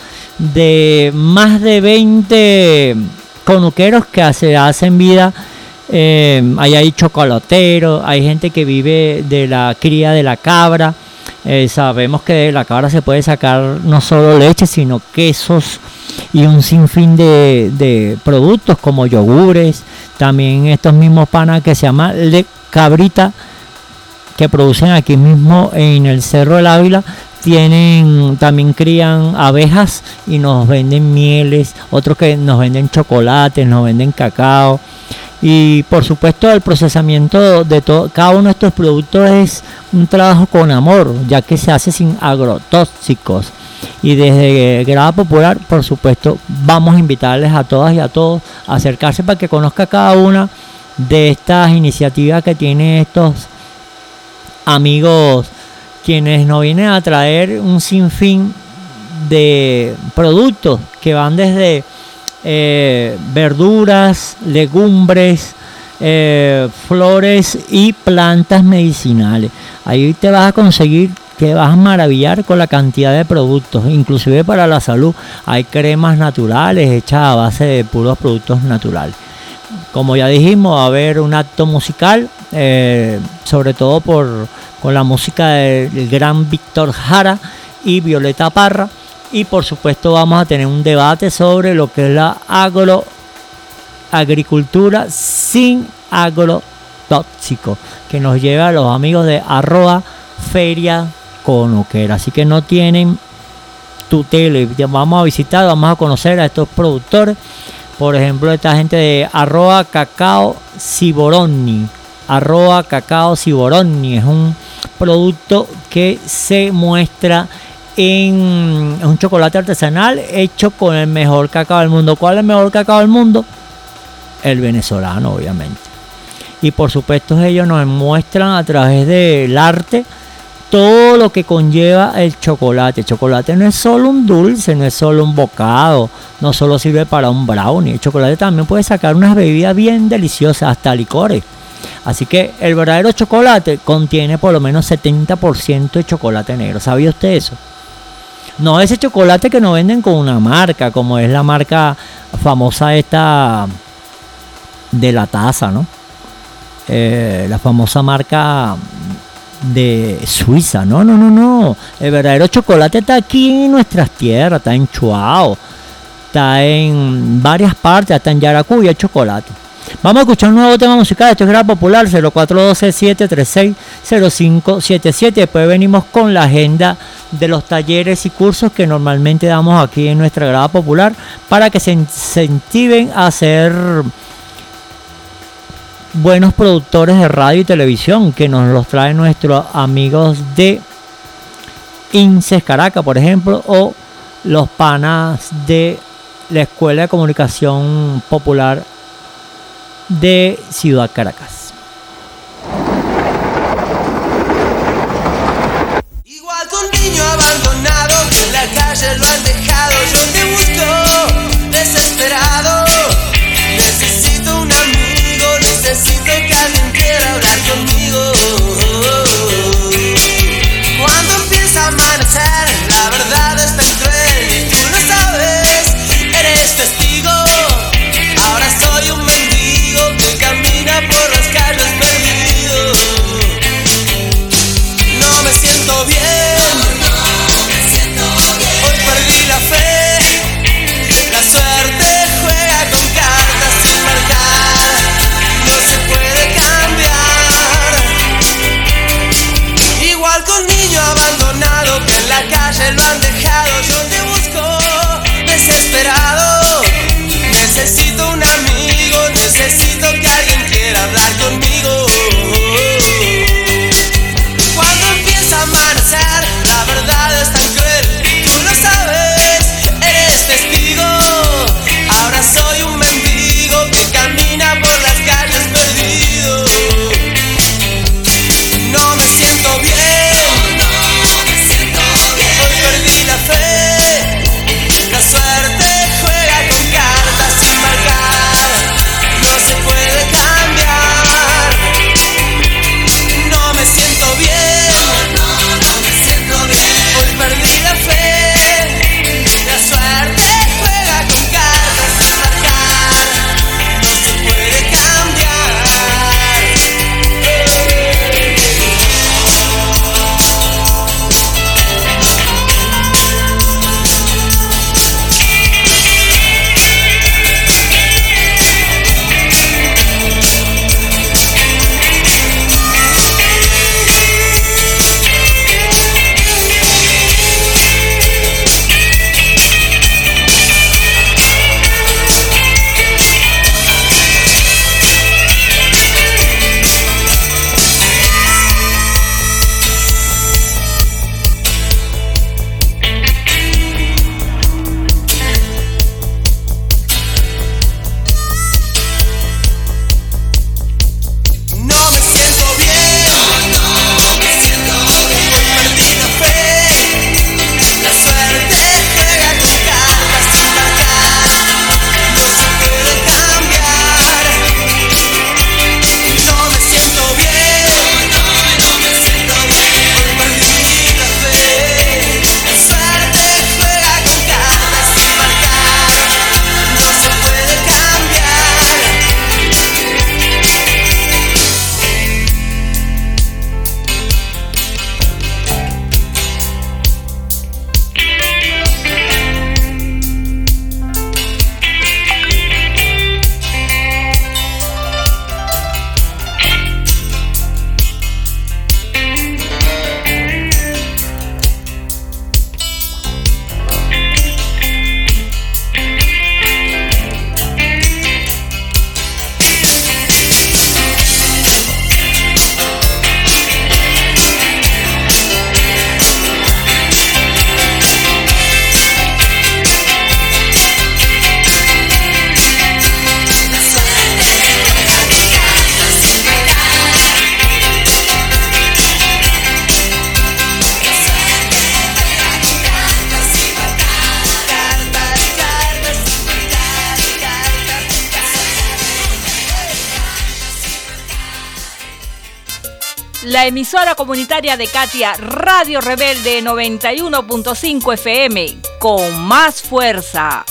de más de veinte conuqueros que se hacen vida. Eh, ahí hay chocolateros, hay gente que vive de la cría de la cabra. Eh, sabemos que de la cabra se puede sacar no solo leche, sino quesos y un sinfín de, de productos como yogures. También estos mismos panas que se llama Le Cabrita, que producen aquí mismo en el Cerro del Ávila, tienen, también crían abejas y nos venden mieles, otros que nos venden chocolates, nos venden cacao. Y por supuesto el procesamiento de todo, cada uno de estos productos es un trabajo con amor, ya que se hace sin agrotóxicos. Y desde Grada Popular, por supuesto, vamos a invitarles a todas y a todos a acercarse para que conozca cada una de estas iniciativas que tienen estos amigos, quienes nos vienen a traer un sinfín de productos que van desde Eh, verduras, legumbres, eh, flores y plantas medicinales. Ahí te vas a conseguir, te vas a maravillar con la cantidad de productos, inclusive para la salud. Hay cremas naturales hechas a base de puros productos naturales. Como ya dijimos, va a haber un acto musical, eh, sobre todo por con la música del gran Víctor Jara y Violeta Parra. Y por supuesto vamos a tener un debate sobre lo que es la agro agricultura sin agrotóxico, que nos lleva a los amigos de arroba feria conuquera. Así que no tienen tutela. Vamos a visitar, vamos a conocer a estos productores. Por ejemplo, esta gente de arroba cacao ciboroni. Arroba cacao ciboroni es un producto que se muestra en un chocolate artesanal hecho con el mejor cacao del mundo. ¿Cuál es el mejor cacao del mundo? El venezolano, obviamente. Y por supuesto ellos nos muestran a través del arte todo lo que conlleva el chocolate. El chocolate no es solo un dulce, no es solo un bocado, no solo sirve para un brownie. El chocolate también puede sacar unas bebidas bien deliciosas, hasta licores. Así que el verdadero chocolate contiene por lo menos setenta por ciento de chocolate negro. ¿Sabía usted eso? No ese chocolate que nos venden con una marca, como es la marca famosa esta de la taza, ¿no? Eh, la famosa marca de Suiza. No, no, no, no. El verdadero chocolate está aquí en nuestras tierras, está en Chuao, está en varias partes, hasta en Yaracuy el chocolate. Vamos a escuchar un nuevo tema musical. Esto es Grada Popular, cero cuatro uno dos, siete tres seis, cero cinco siete siete. Después venimos con la agenda de los talleres y cursos que normalmente damos aquí en nuestra Grada Popular para que se incentiven a ser buenos productores de radio y televisión, que nos los traen nuestros amigos de INSES Caracas, por ejemplo, o los panas de la Escuela de Comunicación Popular de Ciudad Caracas. abandonado que en la calle lo han dejado. Yo te busco desesperado. Necesito un amigo, necesito que alguien quiera hablar conmigo. Cuando empieza a amanecer, la verdad es tan cruel y tú lo sabes, eres testigo. Ahora soy un mendigo que camina por las calles perdido. No me siento bien, hoy perdí la fe. La suerte juega con cartas sin marcar, no se puede cambiar. Igual que un niño abandonado que en la calle lo han dejado. Yo te busco desesperado. Necesito un amigo, necesito que alguien quiera hablar conmigo. Cuando empieza a amanecer, la verdad es tan cruel y tú lo sabes, eres testigo. Ahora soy un mendigo que camina por las calles perdido. No me siento bien, hoy perdí la fe. La suerte juega con cartas sin marcar, no se puede cambiar. No me siento bien, hoy perdí la fe. La suerte juega con cartas sin marcar, no se puede cambiar. No me siento bien, hoy perdí la fe. La suerte juega con cartas sin marcar, no se puede cambiar. No me siento bien, hoy perdí la fe. La suerte juega con cartas sin marcar, no se puede cambiar. La emisora comunitaria de Katia, Radio Rebelde noventa y uno punto cinco F M, con más fuerza.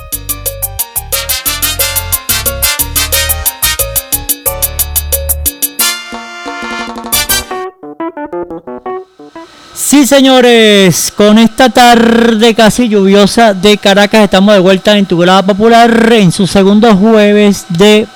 Sí, señores, con esta tarde casi lluviosa de Caracas estamos de vuelta en tu grada popular en su segundo jueves de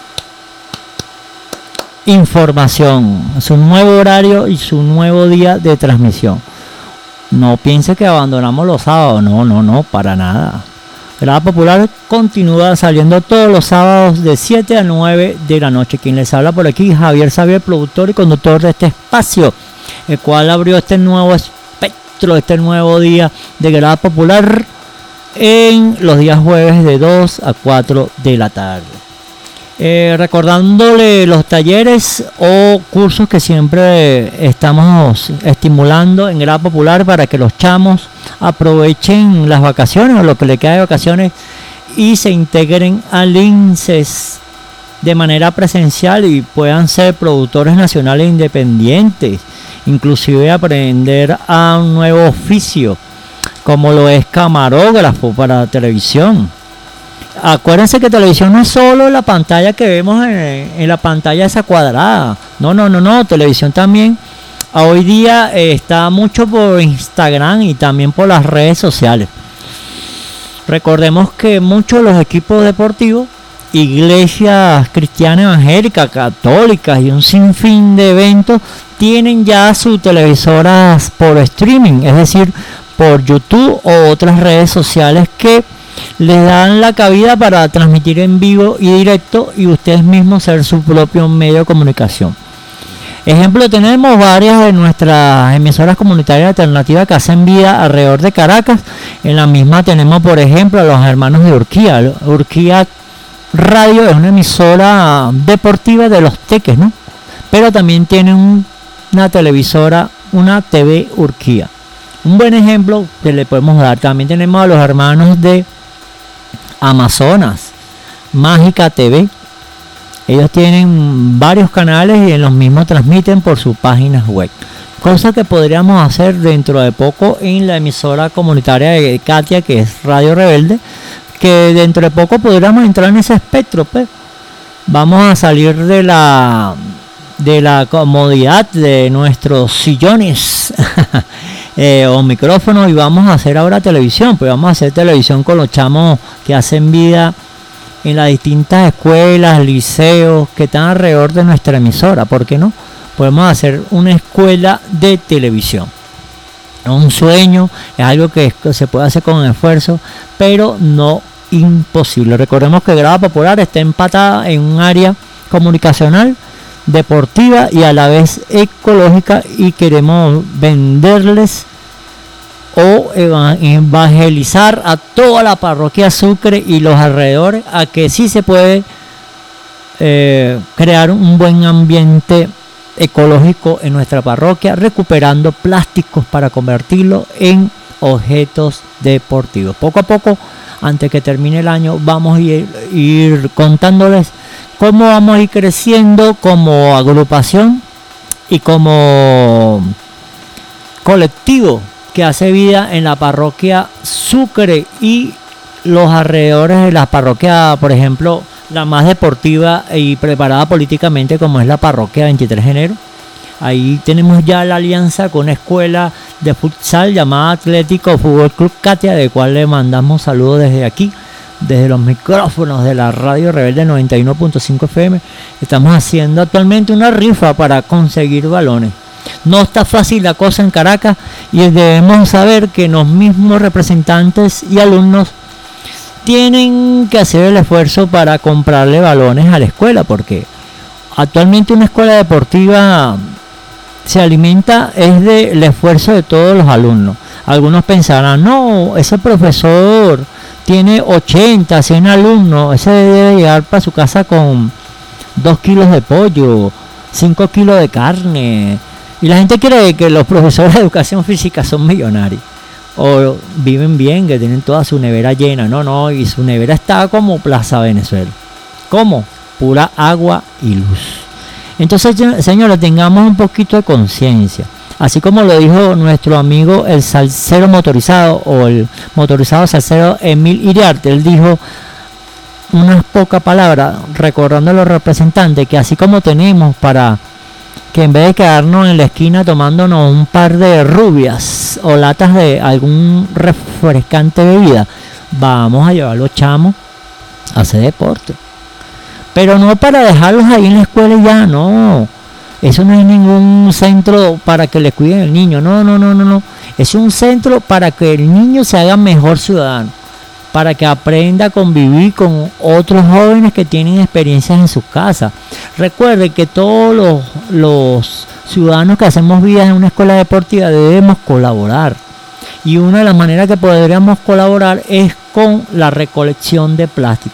información, su nuevo horario y su nuevo día de transmisión. No piense que abandonamos los sábados, no, no, no, para nada. Grada Popular continúa saliendo todos los sábados de siete a nueve de la noche. Quien les habla por aquí, Javier Xavier, productor y conductor de este espacio, el cual abrió este nuevo espectro, este nuevo día de Grada Popular en los días jueves de dos a cuatro de la tarde. Eh, recordándole los talleres o cursos que siempre estamos estimulando en Grada Popular para que los chamos aprovechen las vacaciones o lo que le queda de vacaciones y se integren al I N S E S de manera presencial y puedan ser productores nacionales independientes, inclusive aprender a un nuevo oficio como lo es camarógrafo para televisión. Acuérdense que televisión no es solo la pantalla que vemos en, en la pantalla esa cuadrada. No, no, no, no. Televisión también hoy día eh, está mucho por Instagram y también por las redes sociales. Recordemos que muchos de los equipos deportivos, iglesias cristianas evangélicas, católicas y un sinfín de eventos tienen ya sus televisoras por streaming, es decir, por YouTube o otras redes sociales que les dan la cabida para transmitir en vivo y directo y ustedes mismos ser su propio medio de comunicación. Ejemplo, tenemos varias de nuestras emisoras comunitarias alternativas que hacen vida alrededor de Caracas. En la misma tenemos, por ejemplo, a los hermanos de Urquía. Urquía Radio es una emisora deportiva de Los Teques, ¿no? Pero también tiene un, una televisora, una T V Urquía. Un buen ejemplo que le podemos dar. También tenemos a los hermanos de Amazonas, Mágica T V. Ellos tienen varios canales y en los mismos transmiten por sus páginas web. Cosa que podríamos hacer dentro de poco en la emisora comunitaria de Katia, que es Radio Rebelde, que dentro de poco podríamos entrar en ese espectro, pues. Vamos a salir de la de la comodidad de nuestros sillones eh, o micrófonos y vamos a hacer ahora televisión, pues vamos a hacer televisión con los chamos que hacen vida en las distintas escuelas, liceos que están alrededor de nuestra emisora. ¿Por qué no? Podemos hacer una escuela de televisión. Es un sueño, es algo que se puede hacer con esfuerzo, pero no imposible. Recordemos que Grada Popular está empatada en un área comunicacional, deportiva y a la vez ecológica, y queremos venderles o evangelizar a toda la parroquia Sucre y los alrededores a que sí se puede eh, crear un buen ambiente ecológico en nuestra parroquia, recuperando plásticos para convertirlo en objetos deportivos. Poco a poco, antes que termine el año, vamos a ir, ir contándoles cómo vamos a ir creciendo como agrupación y como colectivo que hace vida en la parroquia Sucre y los alrededores de la parroquia, por ejemplo, la más deportiva y preparada políticamente como es la parroquia veintitrés de enero. Ahí tenemos ya la alianza con una escuela de futsal llamada Atlético Fútbol Club Katia, de cual le mandamos saludos desde aquí, desde los micrófonos de la Radio Rebelde noventa y uno punto cinco F M. Estamos haciendo actualmente una rifa para conseguir balones. No está fácil la cosa en Caracas y debemos saber que los mismos representantes y alumnos tienen que hacer el esfuerzo para comprarle balones a la escuela, porque actualmente una escuela deportiva se alimenta es del esfuerzo de todos los alumnos. Algunos pensarán, no, ese profesor tiene ochenta, cien alumnos, ese debe llegar para su casa con dos kilos de pollo, cinco kilos de carne. Y la gente cree que los profesores de educación física son millonarios o viven bien, que tienen toda su nevera llena. No, no, y su nevera está como Plaza Venezuela. ¿Cómo? Pura agua y luz. Entonces, señores, tengamos un poquito de conciencia. Así como lo dijo nuestro amigo el salsero motorizado o el motorizado salsero Emil Iriarte, él dijo unas pocas palabras recordando a los representantes que así como tenemos para que en vez de quedarnos en la esquina tomándonos un par de rubias o latas de algún refrescante bebida, vamos a llevar a los chamos a hacer deporte. Pero no para dejarlos ahí en la escuela y ya, no. Eso no es ningún centro para que le cuiden al niño, no, no, no, no, no. Es un centro para que el niño se haga mejor ciudadano, para que aprenda a convivir con otros jóvenes que tienen experiencias en sus casas. Recuerde que todos los, los ciudadanos que hacemos vida en una escuela deportiva debemos colaborar. Y una de las maneras que podríamos colaborar es con la recolección de plástico.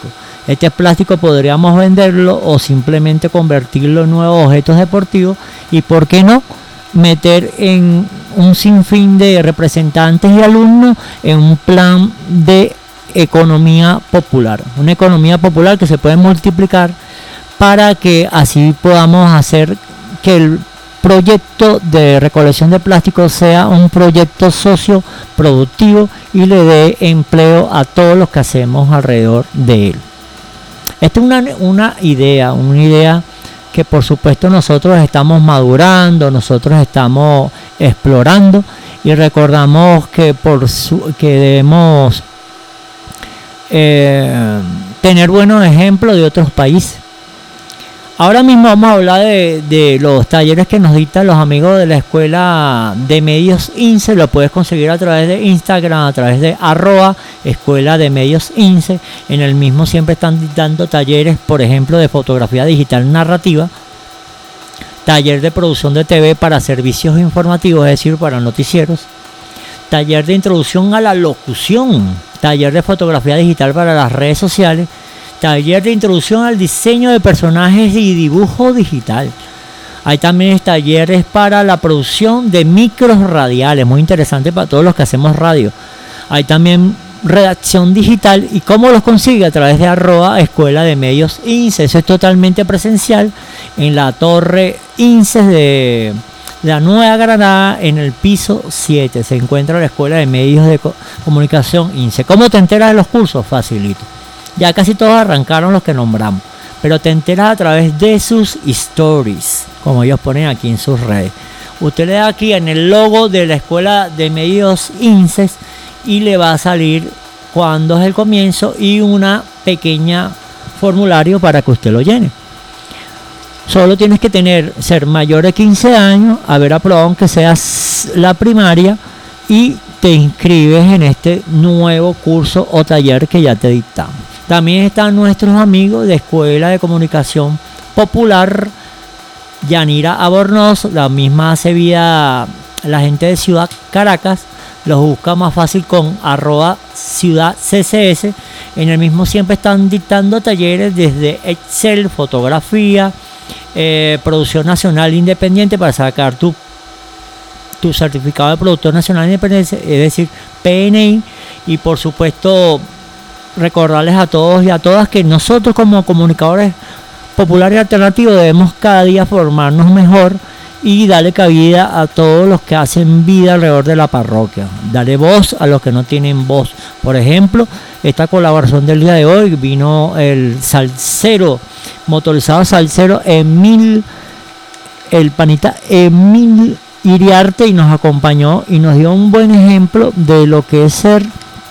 Este plástico podríamos venderlo o simplemente convertirlo en nuevos objetos deportivos y, ¿por qué no?, meter en un sinfín de representantes y alumnos en un plan de economía popular, una economía popular que se puede multiplicar para que así podamos hacer que el proyecto de recolección de plástico sea un proyecto socioproductivo y le dé empleo a todos los que hacemos alrededor de él. Esta es una, una idea, una idea que por supuesto nosotros estamos madurando, nosotros estamos explorando y recordamos que, por su, que debemos eh, tener buenos ejemplos de otros países. Ahora mismo vamos a hablar de, de los talleres que nos dictan los amigos de la Escuela de Medios INSE. Lo puedes conseguir a través de Instagram, a través de arroba Escuela de Medios INSE. En el mismo siempre están dictando talleres, por ejemplo, de fotografía digital narrativa, taller de producción de T V para servicios informativos, es decir, para noticieros, taller de introducción a la locución, taller de fotografía digital para las redes sociales, taller de introducción al diseño de personajes y dibujo digital. Hay también talleres para la producción de micros radiales, muy interesante para todos los que hacemos radio. Hay también redacción digital, y cómo los consigue, a través de arroba Escuela de Medios INSE. Eso es totalmente presencial en la Torre INSE de la Nueva Granada, en el piso siete. Se encuentra la Escuela de Medios de Comunicación INSE. ¿Cómo te enteras de los cursos? Facilito. Ya casi todos arrancaron los que nombramos, pero te enteras a través de sus stories, como ellos ponen aquí en sus redes. Usted le da aquí en el logo de la Escuela de Medios INSE y le va a salir cuándo es el comienzo y una pequeña formulario para que usted lo llene. Solo tienes que tener, ser mayor de quince años, haber aprobado aunque seas la primaria, y te inscribes en este nuevo curso o taller que ya te dictamos. También están nuestros amigos de Escuela de Comunicación Popular, Yanira Albornoz, la misma hace vida la gente de Ciudad Caracas. Los busca más fácil con arroba Ciudad C C S. En el mismo siempre están dictando talleres desde Excel, fotografía, eh, producción nacional independiente para sacar tu, tu certificado de productor nacional independiente, es decir, P N I. Y por supuesto, recordarles a todos y a todas que nosotros como comunicadores populares y alternativos debemos cada día formarnos mejor y darle cabida a todos los que hacen vida alrededor de la parroquia. Darle voz a los que no tienen voz. Por ejemplo, esta colaboración del día de hoy vino el salsero, motorizado salsero Emil, el panita Emil Iriarte, y nos acompañó y nos dio un buen ejemplo de lo que es ser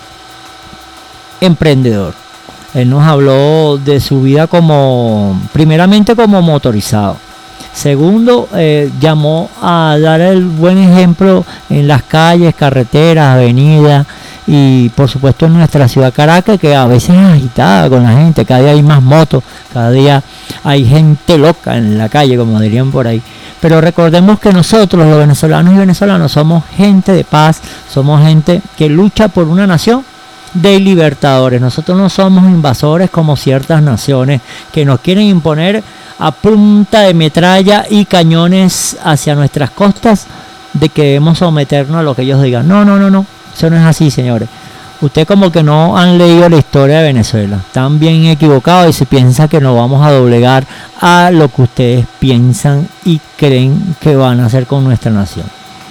emprendedor. Él nos habló de su vida como, primeramente como motorizado. Segundo, eh, llamó a dar el buen ejemplo en las calles, carreteras, avenidas y por supuesto en nuestra ciudad Caracas, que a veces es agitada con la gente. Cada día hay más motos, cada día hay gente loca en la calle, como dirían por ahí. Pero recordemos que nosotros, los venezolanos y venezolanos, somos gente de paz, somos gente que lucha por una nación de libertadores. Nosotros no somos invasores como ciertas naciones que nos quieren imponer a punta de metralla y cañones hacia nuestras costas, de que debemos someternos a lo que ellos digan. No, no, no, no, eso no es así, señores. Ustedes como que no han leído la historia de Venezuela, están bien equivocados y se piensa que nos vamos a doblegar a lo que ustedes piensan y creen que van a hacer con nuestra nación.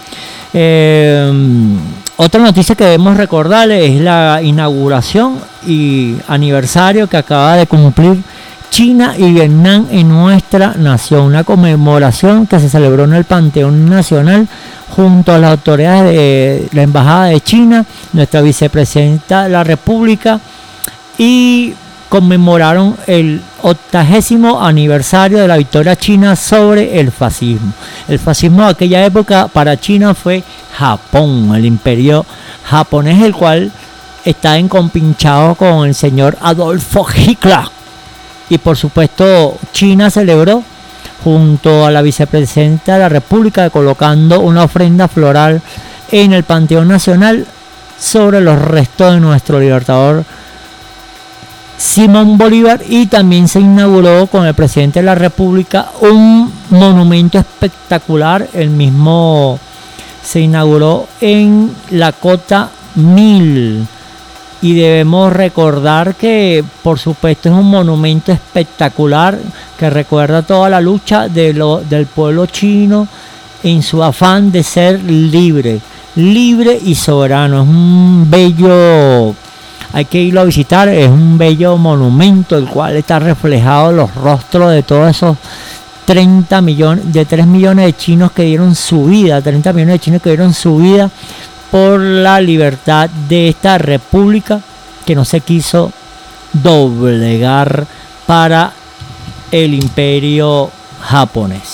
Eh, otra noticia que debemos recordarles es la inauguración y aniversario que acaba de cumplir China y Vietnam en nuestra nación, una conmemoración que se celebró en el Panteón Nacional junto a las autoridades de la Embajada de China, nuestra vicepresidenta de la República, y conmemoraron el octagésimo aniversario de la victoria china sobre el fascismo. El fascismo de aquella época para China fue Japón, el imperio japonés, el cual está encompinchado con el señor Adolfo Hitler. Y por supuesto China celebró junto a la vicepresidenta de la República colocando una ofrenda floral en el Panteón Nacional sobre los restos de nuestro libertador Simón Bolívar, y también se inauguró con el presidente de la República un monumento espectacular. El mismo se inauguró en la Cota Mil, y debemos recordar que por supuesto es un monumento espectacular que recuerda toda la lucha de lo, del pueblo chino en su afán de ser libre, libre y soberano. Es un bello, hay que irlo a visitar, es un bello monumento el cual está reflejado los rostros de todos esos treinta millones, de tres millones de chinos que dieron su vida, treinta millones de chinos que dieron su vida por la libertad de esta república que no se quiso doblegar para el imperio japonés.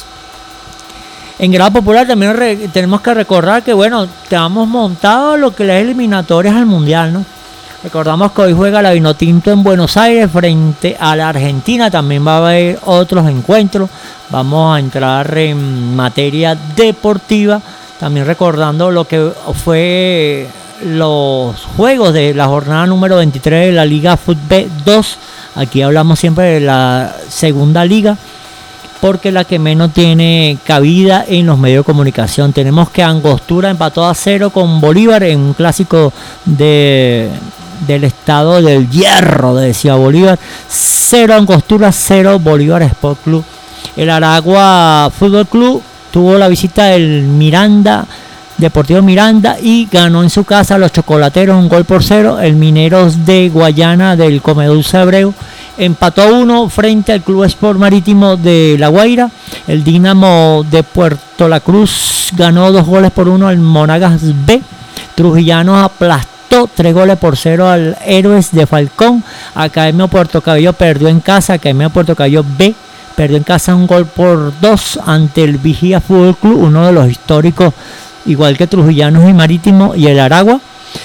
En grado popular también re, tenemos que recordar que bueno, estamos montados lo que las eliminatorias al mundial, ¿no? Recordamos que hoy juega la Vinotinto en Buenos Aires frente a la Argentina. También va a haber otros encuentros. Vamos a entrar en materia deportiva, también recordando lo que fue los juegos de la jornada número veintitrés de la Liga Fútbol dos. Aquí hablamos siempre de la segunda liga, porque la que menos tiene cabida en los medios de comunicación. Tenemos que Angostura empató a cero con Bolívar en un clásico de, del estado del Hierro, decía Bolívar. Cero Angostura, cero Bolívar Sport Club. El Aragua Fútbol Club tuvo la visita del Miranda, Deportivo Miranda, y ganó en su casa a los Chocolateros un gol por cero. El Mineros de Guayana del Comedulce Abreu empató a uno frente al Club Sport Marítimo de La Guaira. El Dinamo de Puerto La Cruz ganó dos goles por uno al Monagas B. Trujillanos aplastó tres goles por cero al Héroes de Falcón. Academia Puerto Cabello perdió en casa. Academia Puerto Cabello B perdió en casa un gol por dos ante el Vigía Fútbol Club, uno de los históricos, igual que Trujillanos y Marítimo y el Aragua.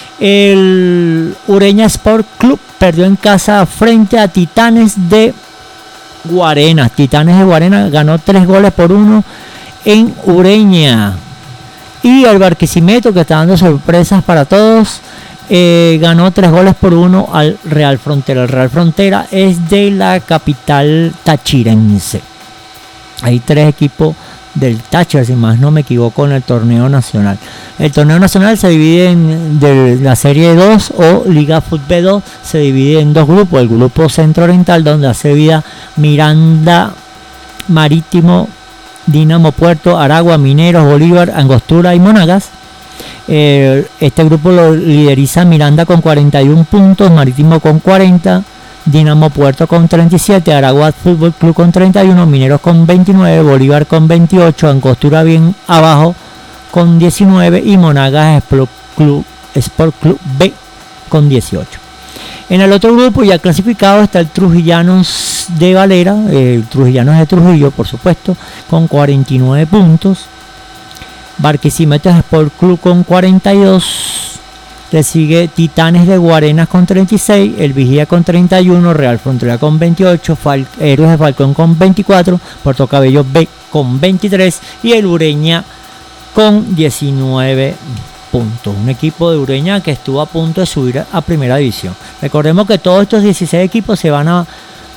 El Ureña Sport Club perdió en casa frente a Titanes de Guarena. Titanes de Guarena ganó tres goles por uno en Ureña. Y el Barquisimeto, que está dando sorpresas para todos, eh, ganó tres goles por uno al Real Frontera. El Real Frontera es de la capital tachirense. Hay tres equipos del Táchira, si más no me equivoco, en el torneo nacional. El torneo nacional se divide en de la serie dos o Liga Fútbol dos, se divide en dos grupos. El grupo centro oriental, donde hace vida Miranda, Marítimo, Dinamo Puerto, Aragua, Mineros, Bolívar, Angostura y Monagas. Eh, este grupo lo lideriza Miranda con cuarenta y uno puntos, Marítimo con cuarenta, Dinamo Puerto con treinta y siete, Aragua Fútbol Club con treinta y uno, Mineros con veintinueve, Bolívar con veintiocho, Angostura bien abajo con diecinueve y Monagas Sport Club, Sport Club B con dieciocho. En el otro grupo ya clasificado está el Trujillanos de Valera, el Trujillanos de Trujillo, por supuesto, con cuarenta y nueve puntos. Barquisimeto Sport Club con cuarenta y dos. Le sigue Titanes de Guarenas con treinta y seis, el Vigía con treinta y uno, Real Frontera con veintiocho, Fal Héroes de Falcón con veinticuatro, Puerto Cabello B con veintitrés y el Ureña con diecinueve puntos. Un equipo de Ureña que estuvo a punto de subir a primera división. Recordemos que todos estos dieciséis equipos se van a,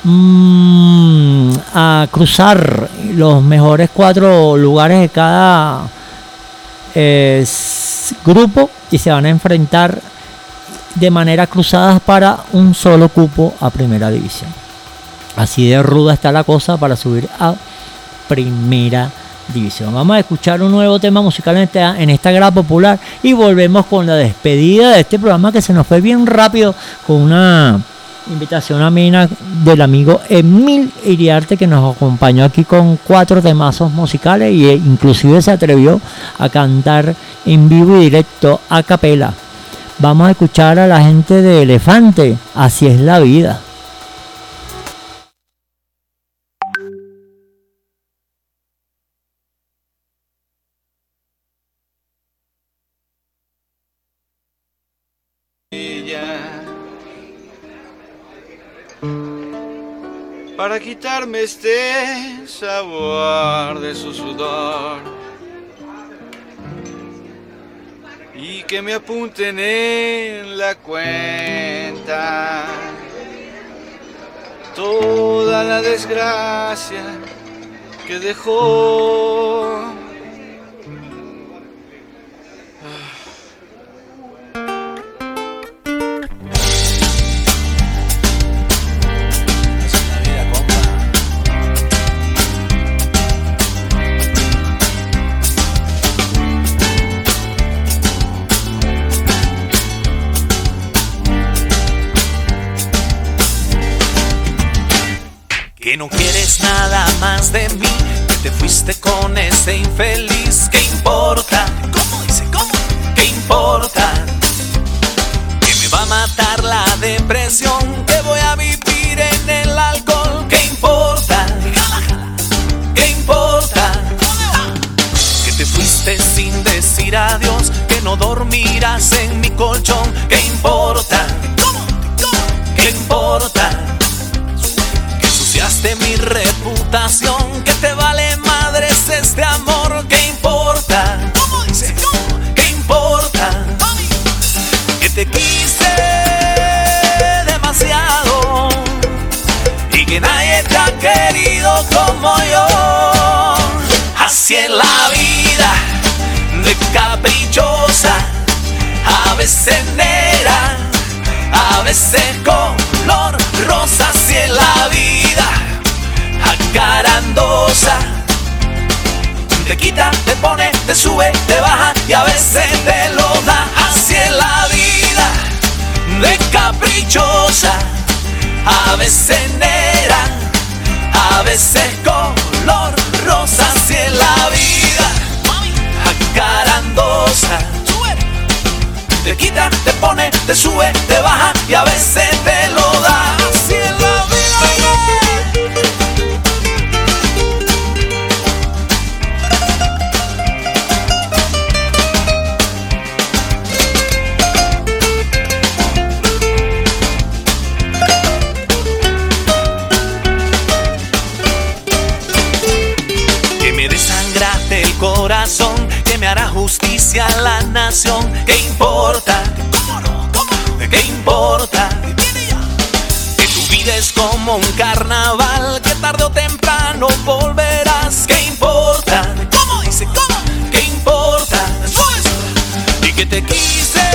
mmm, a cruzar los mejores cuatro lugares de cada eh, grupo y se van a enfrentar de manera cruzada para un solo cupo a primera división. Así de ruda está la cosa para subir a primera división. Vamos a escuchar un nuevo tema musical en esta, en esta grada popular y volvemos con la despedida de este programa que se nos fue bien rápido, con una invitación amena del amigo Emil Iriarte, que nos acompañó aquí con cuatro temazos musicales e inclusive se atrevió a cantar en vivo y directo a capela. Vamos a escuchar a la gente de Elefante, Así es la vida. Para quitarme este sabor de su sudor y que me apunten en la cuenta toda la desgracia que dejó. Que no quieres nada más de mí, que te fuiste con ese infeliz. ¿Qué importa? ¿Cómo dice? ¿Cómo? ¿Qué importa? Que me va a matar la depresión, que voy a vivir en el alcohol. ¿Qué importa? ¿Qué importa? Que te fuiste sin decir adiós, que no dormirás en mi colchón. ¿Qué importa? ¿Qué importa? De mi reputación, que te vale madres este amor. ¿Qué importa? ¿Cómo dice? ¿Cómo? ¿Qué importa? Mami. Que te quise demasiado y que nadie te ha querido como yo. Así es la vida, de caprichosa, a veces negra, a veces color rosa. Así es la vida, acarandosa, te quita, te pone, te sube, te baja y a veces te lo da. Así es la vida, de caprichosa, a veces negra, a veces color rosa. Así es la vida, acarandosa, te quita, te pone, te sube, te baja y a veces te lo da. Así es la vida. Corazón, que me hará justicia a la nación. ¿Qué importa? ¿Cómo no? ¿Cómo? ¿Qué importa? Que tu vida es como un carnaval, que tarde o temprano volverás. ¿Qué importa? ¿Cómo dice? ¿Cómo? ¿Qué importa? Y que te quise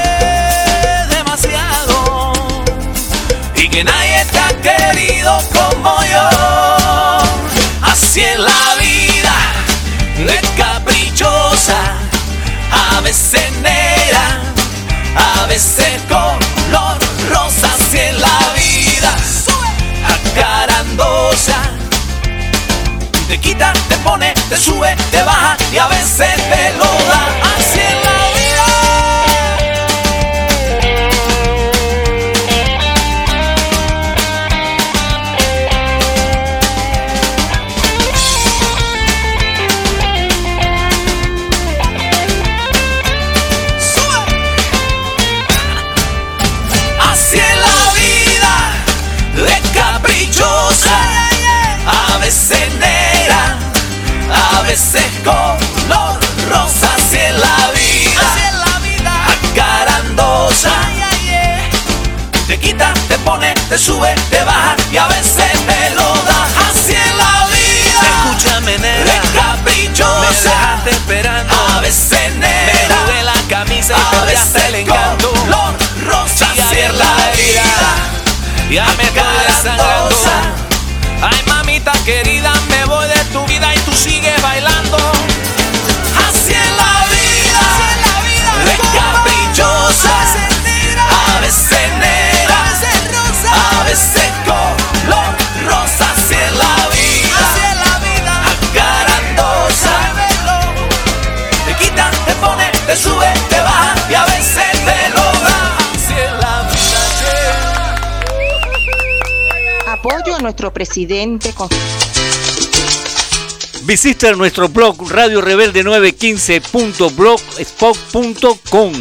demasiado y que nadie te ha querido como yo. Así es la vida, de caprichosa, a veces negra, a veces color rosa. Así es la vida, acarandosa, te quita, te pone, te sube, te baja y a veces te lo da. Así es la a veces negra, a veces color rosa. Así es la vida, así es la vida, acarandosa, te quita, te pone, te sube, te baja y a veces te lo da. Así es la vida, escúchame negra, de caprichosa, me dejaste esperando, a veces negra, me jugué la camisa y perdí hasta el encanto. Color rosa. Así es la vida, ya me estoy desangrando. Ay mamita querida, me voy de tu vida y tú sigues bailando. Así es la vida, así es la vida, de caprichosa, a veces negra, a veces color rosa. Así es la vida, así es la vida, acarandosa, te quita, te pone, te sube, te baja y a veces te lo da. Así es la vida. Apoyo a nuestro presidente. Con... Visita nuestro blog radio rebelde nueve quince punto blogspot punto com.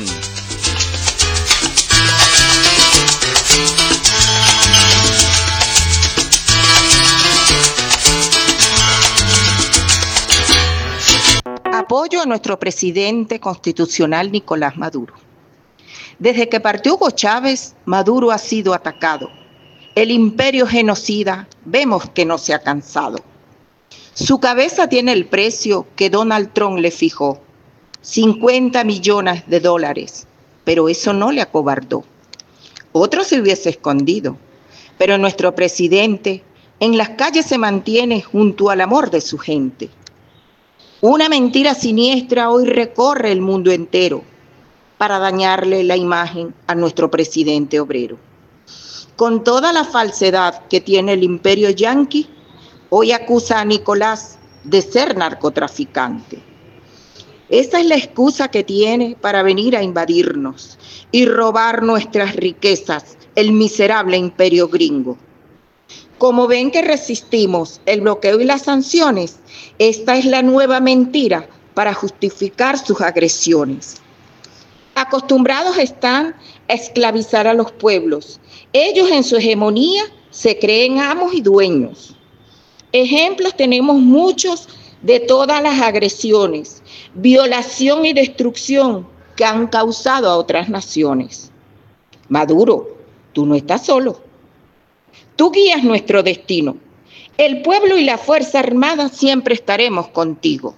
Apoyo a nuestro presidente constitucional Nicolás Maduro. Desde que partió Hugo Chávez, Maduro ha sido atacado. el imperio genocida vemos que no se ha cansado. Su cabeza tiene el precio que Donald Trump le fijó, cincuenta millones de dólares, pero eso no le acobardó. Otro se hubiese escondido, pero nuestro presidente en las calles se mantiene junto al amor de su gente. Una mentira siniestra hoy recorre el mundo entero para dañarle la imagen a nuestro presidente obrero. Con toda la falsedad que tiene el imperio yanqui, hoy acusa a Nicolás de ser narcotraficante. Esa es la excusa que tiene para venir a invadirnos y robar nuestras riquezas, el miserable imperio gringo. Como ven que resistimos el bloqueo y las sanciones, esta es la nueva mentira para justificar sus agresiones. Acostumbrados están a esclavizar a los pueblos. Ellos en su hegemonía se creen amos y dueños. Ejemplos tenemos muchos de todas las agresiones, violación y destrucción que han causado a otras naciones. Maduro, tú no estás solo. Tú guías nuestro destino. El pueblo y la Fuerza Armada siempre estaremos contigo.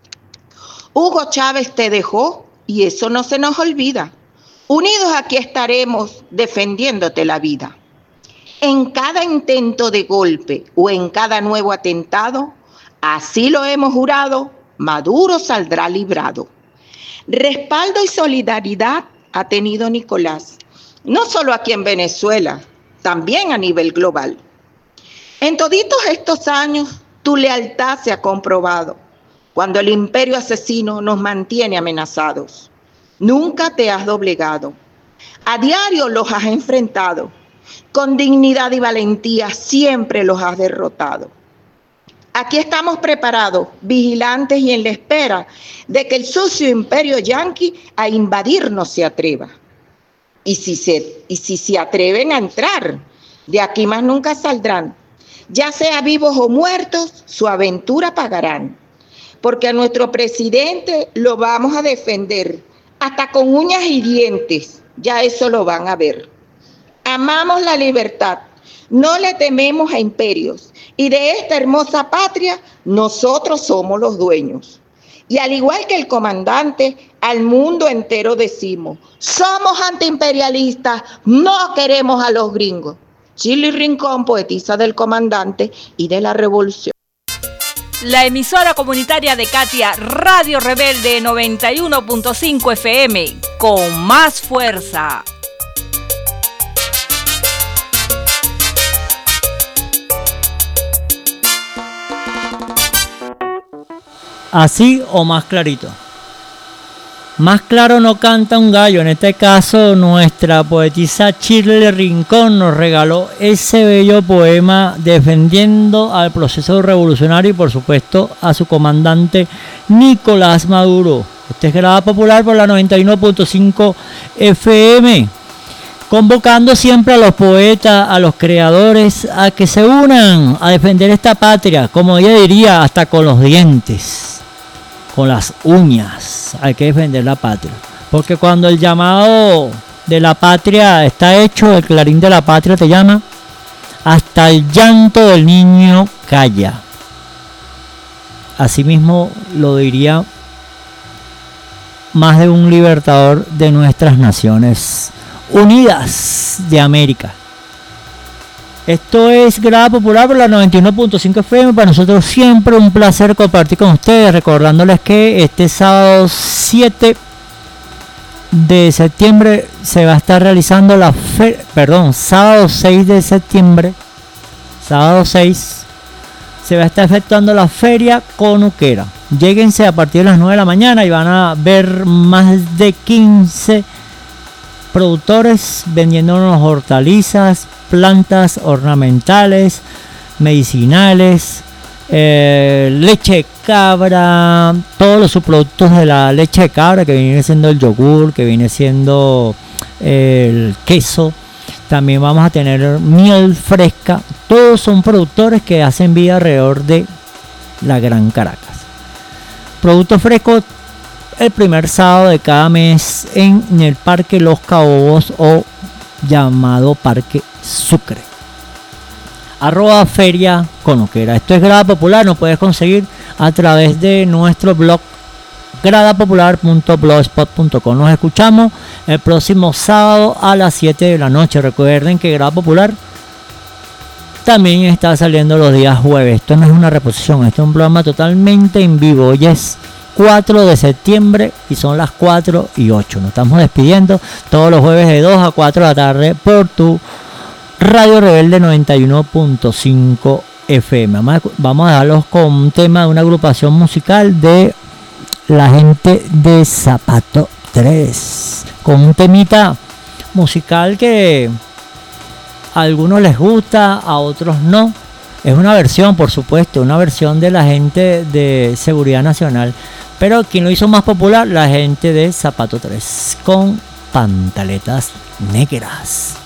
Hugo Chávez te dejó y eso no se nos olvida. Unidos aquí estaremos defendiéndote la vida. En cada intento de golpe o en cada nuevo atentado, así lo hemos jurado, Maduro saldrá librado. Respaldo y solidaridad ha tenido Nicolás, no solo aquí en Venezuela, también a nivel global. En toditos estos años, tu lealtad se ha comprobado, cuando el imperio asesino nos mantiene amenazados. Nunca te has doblegado. A diario los has enfrentado. Con dignidad y valentía siempre los has derrotado. Aquí estamos preparados, vigilantes y en la espera de que el sucio imperio yanqui a invadirnos se atreva. Y si se, y si se atreven a entrar, de aquí más nunca saldrán. Ya sea vivos o muertos, su aventura pagarán. Porque a nuestro presidente lo vamos a defender, hasta con uñas y dientes, ya eso lo van a ver. Amamos la libertad, no le tememos a imperios, y de esta hermosa patria nosotros somos los dueños. Y al igual que el comandante, al mundo entero decimos, somos antiimperialistas, no queremos a los gringos. Chili Rincón, poetisa del comandante y de la revolución. La emisora comunitaria de Katia, Radio Rebelde noventa y uno punto cinco F M, con más fuerza. Así o más clarito. Más claro no canta un gallo. En este caso, nuestra poetisa Shirley Rincón nos regaló ese bello poema defendiendo al proceso revolucionario y, por supuesto, a su comandante Nicolás Maduro. Este es Grada Popular por la noventa y uno punto cinco F M. Convocando siempre a los poetas, a los creadores, a que se unan a defender esta patria, como ella diría, hasta con los dientes. Con las uñas hay que defender la patria, porque cuando el llamado de la patria está hecho, el clarín de la patria te llama, hasta el llanto del niño calla. Asimismo lo diría más de un libertador de nuestras Naciones Unidas de América. Esto es Grada Popular por la noventa y uno punto cinco F M. Para nosotros siempre un placer compartir con ustedes, recordándoles que este sábado siete de septiembre se va a estar realizando la fe, perdón, sábado seis de septiembre, sábado seis se va a estar efectuando la feria conuquera. Lléguense a partir de las nueve de la mañana y van a ver más de quince productores vendiendo unos hortalizas, plantas ornamentales, medicinales, eh, leche de cabra, todos los subproductos de la leche de cabra, que viene siendo el yogur, que viene siendo eh, el queso. También vamos a tener miel fresca. Todos son productores que hacen vida alrededor de la Gran Caracas. Productos frescos el primer sábado de cada mes en el Parque Los Caobos, o llamado Parque Sucre. arroba feria conuquera. Esto es Grada Popular, nos puedes conseguir a través de nuestro blog grada popular punto blogspot punto com. Nos escuchamos el próximo sábado a las siete de la noche. Recuerden que Grada Popular también está saliendo los días jueves. Esto no es una reposición, esto es un programa totalmente en vivo. Hoy es cuatro de septiembre y son las cuatro y ocho. Nos estamos despidiendo todos los jueves de dos a cuatro de la tarde por tu Radio Rebelde noventa y uno punto cinco F M. Vamos a, vamos a dejarlos con un tema de una agrupación musical de la gente de Zapato tres, con un temita musical que a algunos les gusta, a otros no. Es una versión, por supuesto, una versión de la gente de Seguridad Nacional, pero quien lo hizo más popular, la gente de Zapato tres, con Pantaletas Negras.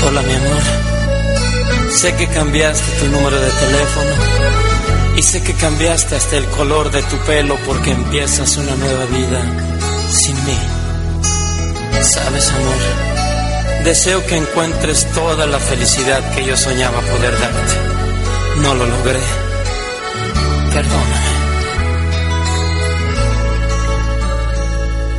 Hola, mi amor. Sé que cambiaste tu número de teléfono y sé que cambiaste hasta el color de tu pelo porque empiezas una nueva vida sin mí. ¿Sabes, amor? Deseo que encuentres toda la felicidad que yo soñaba poder darte. No lo logré. Perdóname.